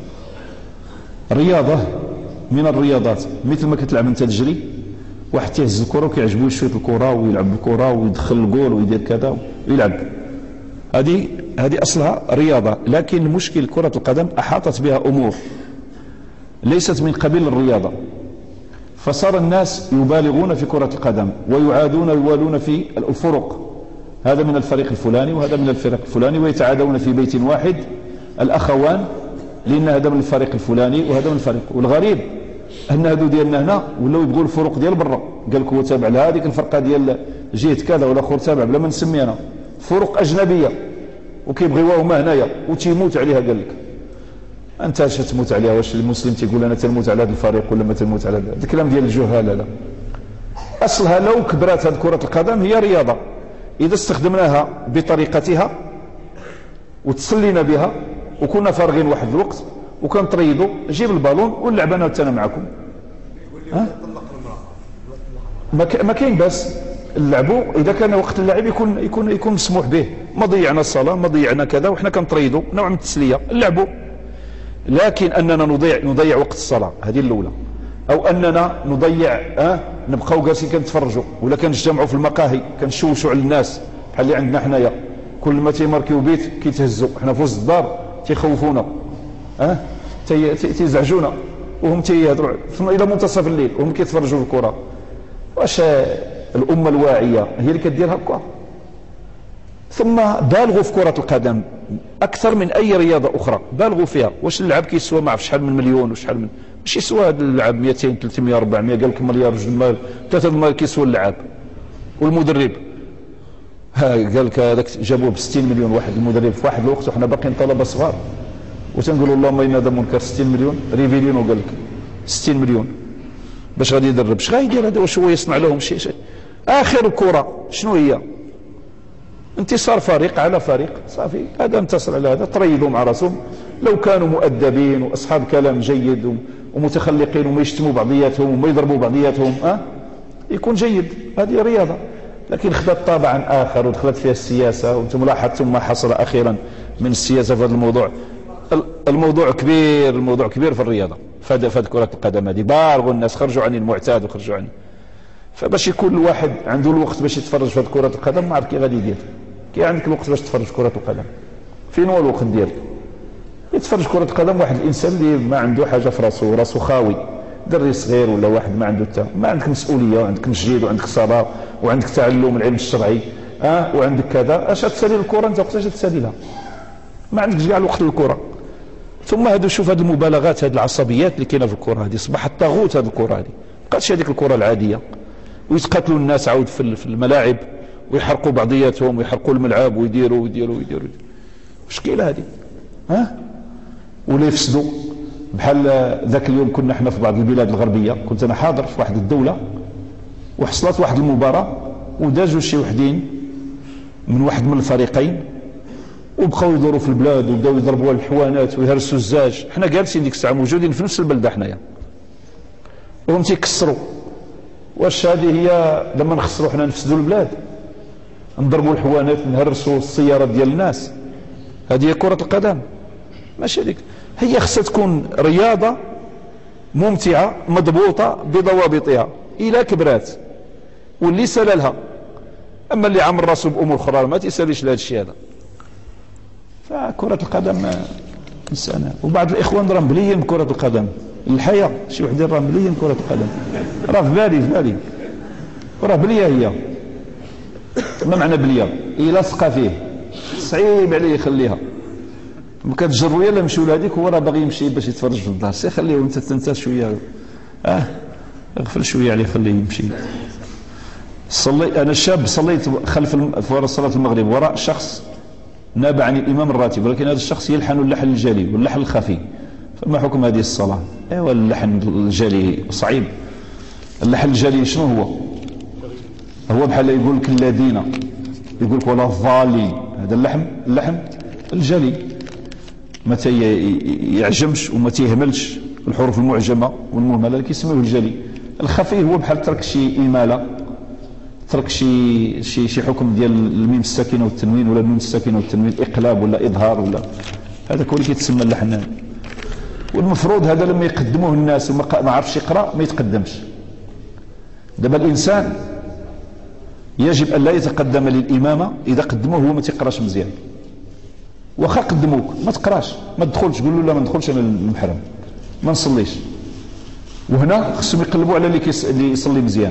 A: رياضه من الرياضات. مثل ما كتلعب انت تجري واحد تيهز الكره وكيعجبو يشوط الكره ويلعب بالكره ويدخل الجول ويدير كذا ويلعب، هذه هذه اصلها رياضه. لكن مشكل كره القدم احاطت بها امور ليست من قبيل الرياضه، فصار الناس يبالغون في كره القدم ويعادون ويوالون في الفرق، هذا من الفريق الفلاني وهذا من الفريق الفلاني، ويتعادون في بيت واحد الاخوان لان هذا من الفريق الفلاني وهذا من الفريق. والغريب ان هذو ديالنا هنا ولاو يبغوا الفروق ديال برا، قال لك هو تابع لهذيك الفرقه ديال جهه كذا ولا اخر تابع بلا ما نسمي انا فرق اجنبيه وكيبغيوها هما هنايا وتيموت عليها. قال لك انت اش تموت عليها؟ واش المسلم تيقول انا تنموت على هذا الفريق ولا ما تنموت على هذا؟ هذا الكلام ديال الجهال. هذا اصلها لو كبرات هذه كره القدم هي رياضه اذا استخدمناها بطريقتها وتسلينا بها وكنا فارغين واحد الوقت وكنطريدوا جيب البالون ونلعب انا وانت معكم. ها ما كاين باس نلعبوا اذا كان وقت اللعب يكون يكون يكون مسموح به، ما ضيعنا الصلاه ما ضيعنا كذا وحنا كنطريدوا نوع من التسليه نلعبوا. لكن اننا نضيع نضيع وقت الصلاه هذه الاولى، او اننا نضيع اه نبقاو جالسين كنتفرجوا ولا كنجتمعوا في المقاهي كنشوشوا على الناس بحال اللي عندنا حنايا، كل ما تيماركيو بيت كيتهزوا حنا في وسط الدار تيخوفونا اه تيزعجونا وهم تيهضروا الى منتصف الليل وهم كيتفرجوا في الكره. واش الامه الواعيه هي اللي كدير هكا؟ ثم بالغوا في كره القدم اكثر من اي رياضه اخرى، بالغوا فيها. واش اللعب كيسوى ما عرف شحال من مليون وشحال من ماشي يسوى هذا اللعب مئتين ثلاثمئة أربعمئة قال لك مليار جوج المال ثلاثه المال كيسوى اللعاب. والمدرب ها قال لك هذاك جابوه ب ستين مليون واحد المدرب في واحد الوقت وحنا باقيين طلبه صغار وتنقولوا اللهم ان هذا منكر. ستين مليون ريفيلينو قال لك ستين مليون باش غادي يدرب، اش غايدير هذا؟ واش هو يصنع لهم شيء شي. اخر الكره شنو هي؟ انتصار فريق على فريق صافي، هذا انتصر على هذا تريدوا مع راسهم. لو كانوا مؤدبين واصحاب كلام جيد ومتخلقين وما يشتموا بعضياتهم وما يضربوا بعضياتهم اه يكون جيد. هذه رياضه. لكن خذت طابعا آخر ودخلت فيها السياسة. وانتم لاحظتم ما حصل أخيرا من السياسة في هذا الموضوع. الموضوع كبير، الموضوع كبير في الرياضة، فهذا فهاد كرة القدم هذه بارغوا الناس، خرجوا عن المعتاد وخرجوا عن. فباش يكون الواحد عنده الوقت باش يتفرج في كرة القدم ما عرف كي غادي يدير. كي عندك الوقت باش تتفرج في كرة القدم؟ فين هو الوقت ديالك؟ يتفرج كرة القدم واحد الإنسان اللي ما عنده حاجة في راسه، راسه خاوي، دري صغير ولا واحد ما عنده حتى، ما عندك مسؤولية وعندك مسجد وعندك صلاة وعندك تعلم العلم الشرعي، اه وعندك كذا، اش تسالي الكرة انت وقتاش تسالي لها؟ ما عندكش كاع الوقت للكرة. ثم هادو شوف هاد المبالغات، هاد العصبيات اللي كاينه في الكرة هذه، اصبحت طاغوت هاد الكرة هذه، مابقاتش هذيك الكرة العادية. ويتقاتلوا الناس عاود في الملاعب ويحرقوا بعضياتهم ويحرقوا الملعب ويديروا ويديروا ويديروا. مشكلة هذه. ها؟ ولا يفسدوا بحال ذاك اليوم كنا احنا في بعض البلاد الغربية، كنت انا حاضر في واحد الدولة وحصلت واحد المباراة ودازوا شي وحدين من واحد من الفريقين وبقاو يدوروا في البلاد وبداو يضربوا الحوانات ويهرسوا الزاج. حنا جالسين ديك الساعة موجودين في نفس البلدة حنايا وهم تيكسروا. واش هذه هي لما نخسروا حنا نفسدوا البلاد؟ نضربوا الحوانات نهرسوا السيارات ديال الناس؟ هذه هي كرة القدم؟ ماشي هذيك. هي خصها تكون رياضة ممتعة مضبوطة بضوابطها إلى كبرات واللي سلالها. أما اللي عمر راسه بأمور أخرى ما تيساليش لهذا الشيء هذا. فكرة القدم إنسانة. وبعض الإخوان راه مبليين بكرة القدم، الحياة شي وحدين راه مبليين بكرة القدم، راه في بالي في بالي وراه بلية هي. ما معنى بلية؟ إلا ثقة فيه صعيب عليه يخليها. ما كتجروا يلا نمشيو لهذيك هو راه باغي يمشي باش يتفرج في الدار، سي خليه انت انت شويه اه اغفل شويه عليه خليه يمشي. صلي انا شاب صليت خلف في صلاه المغرب وراء شخص ناب عن الامام الراتب، ولكن هذا الشخص يلحن اللحن الجلي واللحن الخفي. فما حكم هذه الصلاه؟ ايوا اللحن الجلي صعيب. اللحن الجلي شنو هو؟ هو بحال يقول لك الذين، يقول لك ولا الضالين، هذا اللحن اللحن الجلي ما يعجمش وما تيهملش الحروف المعجمه والمهمله اللي كيسموه الجلي. الخفي هو بحال ترك شي إمالة، ترك شي شي شي حكم ديال الميم الساكنه والتنوين ولا الميم الساكنه والتنوين، اقلاب ولا اظهار ولا هذا هو اللي كيتسمى اللحن. والمفروض هذا لما يقدموه الناس وما ما عرفش يقرا ما يتقدمش. دابا الانسان يجب ان لا يتقدم للامامه اذا قدموه هو ما تيقراش مزيان. واخا قدموك ما تقراش، ما تدخلش، قول له لا ما ندخلش انا المحرم ما نصليش. وهنا خصهم يقلبوا على اللي كيس... اللي يصلي مزيان.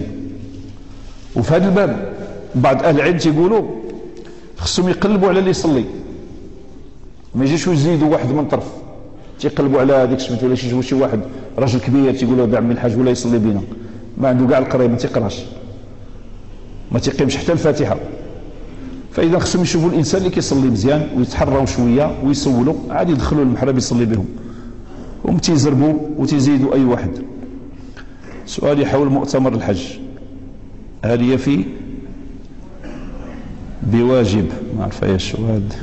A: وفي هذا الباب بعض اهل العلم تيقولوا خصهم يقلبوا على اللي يصلي، ما يجيش يزيدوا واحد من طرف تيقلبوا على هذيك سميتو ولا شي شي واحد راجل كبير تيقول له عمي الحاج ولا يصلي بينا، ما عنده كاع القرايه ما تيقراش ما تيقيمش حتى الفاتحه. فاذا خصهم يشوفوا الانسان اللي كيصلي مزيان ويتحروا شويه ويسولوا عاد يدخلوا المحرم يصلي بهم. هم تيزربوا وتيزيدوا اي واحد. سؤالي حول مؤتمر الحج، هل هي في بواجب؟ ما عرف ايش وهذا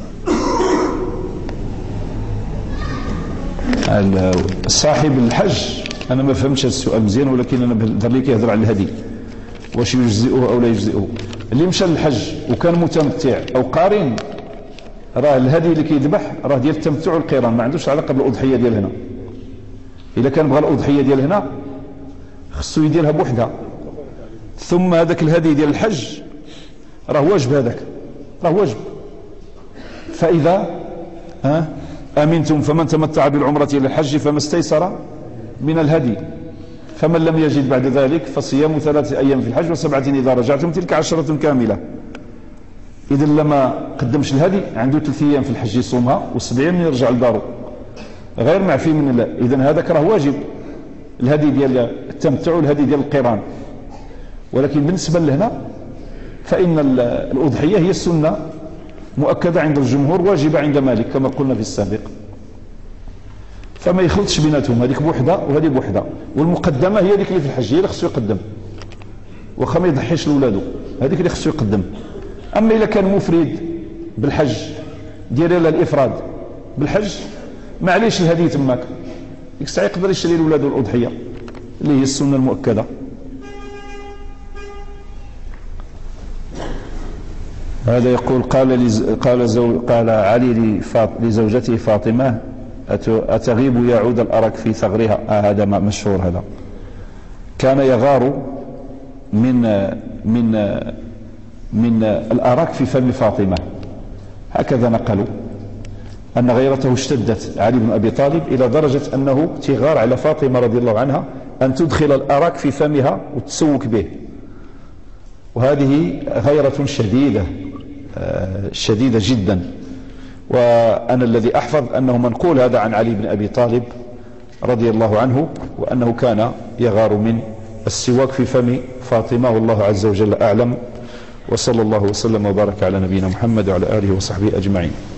A: صاحب الحج. انا ما فهمتش هذا السؤال مزيان، ولكن انا بهضر لي كيهضر على الهدي واش يجزئه او لا يجزئه. اللي مشى للحج وكان متمتع او قارن راه الهدي اللي كيذبح راه ديال التمتع والقران، ما عندوش علاقه بالاضحيه ديال هنا. اذا كان بغى الاضحيه ديال هنا خصو يديرها بوحدها. ثم هذاك الهدي ديال الحج راه واجب، هذاك راه واجب. فاذا ها امنتم فمن تمتع بالعمره الى الحج فما استيسر من الهدي، فمن لم يجد بعد ذلك فصيام ثلاثة أيام في الحج وسبعة إذا رجعتم تلك عشرة كاملة. إذا لما قدمش الهدي عنده ثلاث أيام في الحج يصومها والسبعين يرجع لداره غير معفي من الله. إذا هذاك راه واجب الهدي ديال التمتع والهدي ديال القران. ولكن بالنسبة لهنا فإن الأضحية هي السنة مؤكدة عند الجمهور، واجبة عند مالك كما قلنا في السابق. فما يخلطش بيناتهم، هذيك بوحده وهذه بوحده. والمقدمه هي ديك اللي في الحج، هي اللي خصو يقدم واخا ما يضحيش لولادو، هذيك اللي خصو يقدم. اما اذا كان مفرد بالحج ديال الافراد بالحج معليش الهدي تماك، ديك الساعه يقدر يشري لولادو الاضحيه اللي هي السنه المؤكده. هذا يقول قال لز... قال, زو... قال علي لفاط... لزوجته فاطمة أت... أتغيب يا عود الأرك في ثغرها. آه هذا مشهور. هذا كان يغار من من من الأرك في فم فاطمة، هكذا نقلوا أن غيرته اشتدت علي بن أبي طالب إلى درجة أنه تغار على فاطمة رضي الله عنها أن تدخل الأرك في فمها وتسوك به، وهذه غيرة شديدة شديدة جدا. وأنا الذي أحفظ أنه منقول هذا عن علي بن أبي طالب رضي الله عنه، وأنه كان يغار من السواك في فم فاطمة، والله عز وجل أعلم. وصلى الله وسلم وبارك على نبينا محمد وعلى آله وصحبه أجمعين.